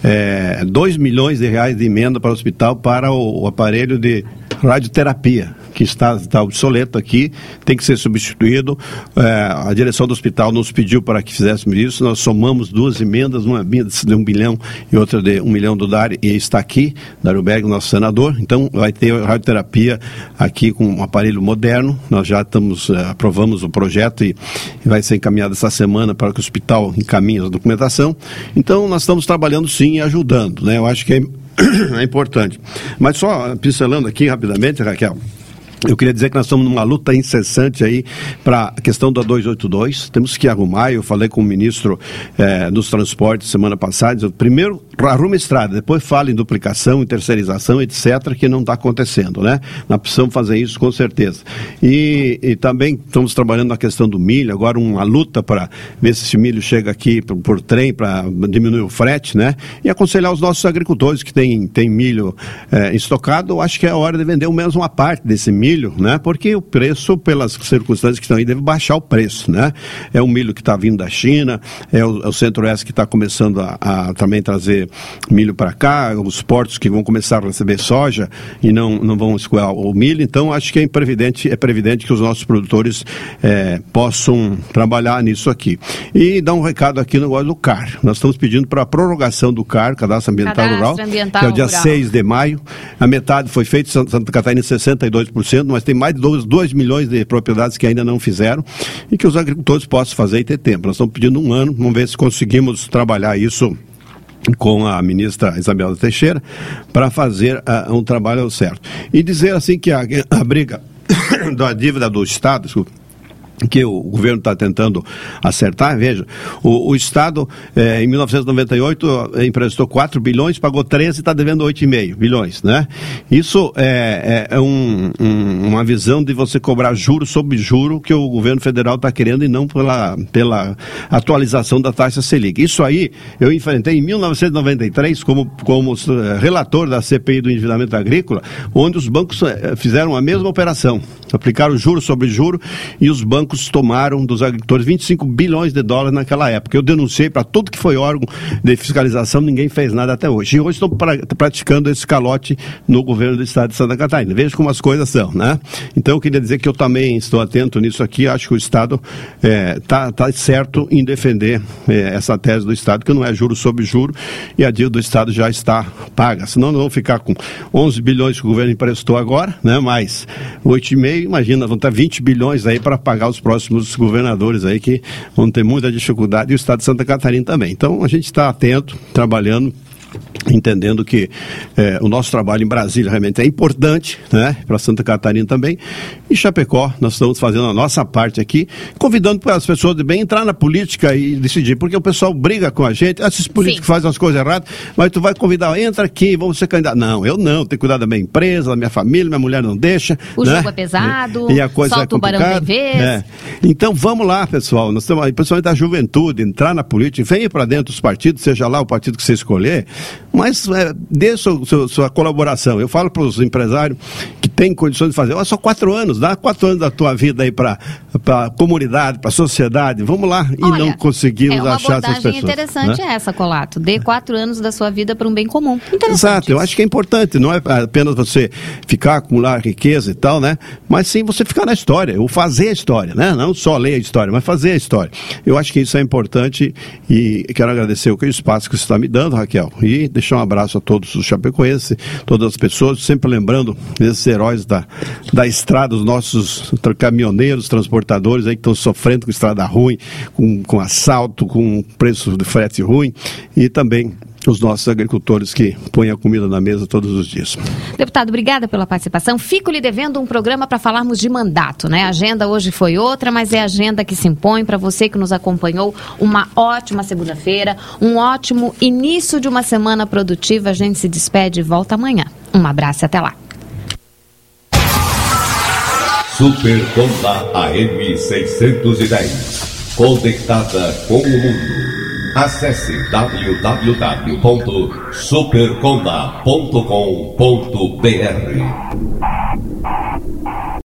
2 milhões de reais de emenda para o hospital para o aparelho de radioterapia, que está obsoleto aqui, tem que ser substituído. A direção do hospital nos pediu para que fizéssemos isso, nós somamos 2 emendas, uma de 1 bilhão e outra de 1 milhão do Dário, e está aqui, Dário Berg, nosso senador. Então vai ter radioterapia aqui com um aparelho moderno, nós já aprovamos o projeto e vai ser encaminhado essa semana para que o hospital encaminhe a documentação. Então nós estamos trabalhando sim e ajudando, né? Eu acho que é importante. Mas só pincelando aqui rapidamente, Raquel, eu queria dizer que nós estamos numa luta incessante aí para a questão da 282, temos que arrumar. Eu falei com o ministro dos transportes semana passada, primeiro arruma a estrada, depois fala em duplicação, em terceirização, etc., que não está acontecendo, né? Nós precisamos fazer isso com certeza. E também estamos trabalhando na questão do milho, agora uma luta para ver se esse milho chega aqui por trem, para diminuir o frete, né? E aconselhar os nossos agricultores que têm milho estocado, eu acho que é a hora de vender menos uma parte desse milho, né? Porque o preço, pelas circunstâncias que estão aí, deve baixar o preço, né? É um milho que está vindo da China, é o Centro-Oeste que está começando a também trazer milho para cá, os portos que vão começar a receber soja e não vão escoar o milho. Então acho que é previdente que os nossos produtores possam trabalhar nisso aqui. E dar um recado aqui no negócio do CAR. Nós estamos pedindo para a prorrogação do CAR, Cadastro Ambiental Rural, que é o dia 6 de maio. A metade foi feita em Santa Catarina, 62%, mas tem mais de 2 milhões de propriedades que ainda não fizeram e que os agricultores possam fazer e ter tempo. Nós estamos pedindo 1 ano, vamos ver se conseguimos trabalhar isso com a ministra Isabela Teixeira para fazer um trabalho certo. E dizer assim que a briga da dívida do Estado, que o governo está tentando acertar. Veja, o Estado em 1998 emprestou 4 bilhões, pagou 13 e está devendo 8,5 bilhões, né? Isso é uma visão de você cobrar juro sobre juro que o governo federal está querendo, e não pela atualização da taxa Selic. Isso aí eu enfrentei em 1993 como relator da CPI do endividamento agrícola, onde os bancos fizeram a mesma operação, aplicaram juro sobre juro, e os bancos tomaram dos agricultores 25 bilhões de dólares naquela época. Eu denunciei para tudo que foi órgão de fiscalização, ninguém fez nada até hoje. E hoje estou praticando esse calote no governo do estado de Santa Catarina. Veja como as coisas são, né? Então eu queria dizer que eu também estou atento nisso aqui. Acho que o Estado tá certo em defender essa tese do Estado, que não é juro sobre juro, e a dívida do Estado já está paga. Senão não vão ficar com 11 bilhões que o governo emprestou agora, né? Mais 8,5, imagina, vão estar 20 bilhões aí para pagar os próximos governadores aí, que vão ter muita dificuldade, e o estado de Santa Catarina também. Então a gente está atento, trabalhando, entendendo que o nosso trabalho em Brasília realmente é importante, né, para Santa Catarina também. E Chapecó, nós estamos fazendo a nossa parte aqui, convidando para as pessoas de bem entrar na política e decidir, porque o pessoal briga com a gente, esses políticos fazem as coisas erradas, mas tu vai convidar, entra aqui, vamos ser candidato. Não, eu não, tenho que cuidar da minha empresa, da minha família, minha mulher não deixa. O né? jogo é pesado, e a coisa solta o barão tem vez. Então vamos lá, pessoal, nós estamos, principalmente da juventude, entrar na política, venha para dentro dos partidos, seja lá o partido que você escolher, mas dê sua colaboração. Eu falo para os empresários que têm condições de fazer, olha, só 4 anos, dá 4 anos da tua vida aí para a comunidade, para a sociedade, vamos lá, e não conseguimos achar essas pessoas. É uma abordagem interessante, né? essa, Colato, dê 4 anos da sua vida para um bem comum. Exato, eu acho que é importante, não é apenas você ficar, acumular riqueza e tal, né? Mas sim você ficar na história, ou fazer a história, né? Não só ler a história, mas fazer a história. Eu acho que isso é importante, e quero agradecer o espaço que você está me dando, Raquel, e deixar um abraço a todos os chapecoenses, todas as pessoas, sempre lembrando desses heróis da estrada, os nossos caminhoneiros, transportadores aí que estão sofrendo com estrada ruim, com assalto, com preço de frete ruim, e também os nossos agricultores que põem a comida na mesa todos os dias. Deputado, obrigada pela participação. Fico lhe devendo um programa para falarmos de mandato, né? A agenda hoje foi outra, mas é a agenda que se impõe. Para você que nos acompanhou, uma ótima segunda-feira, um ótimo início de uma semana produtiva. A gente se despede e volta amanhã. Um abraço e até lá. Super Conta AM 610. Conectada com o mundo. Acesse www.superconda.com.br.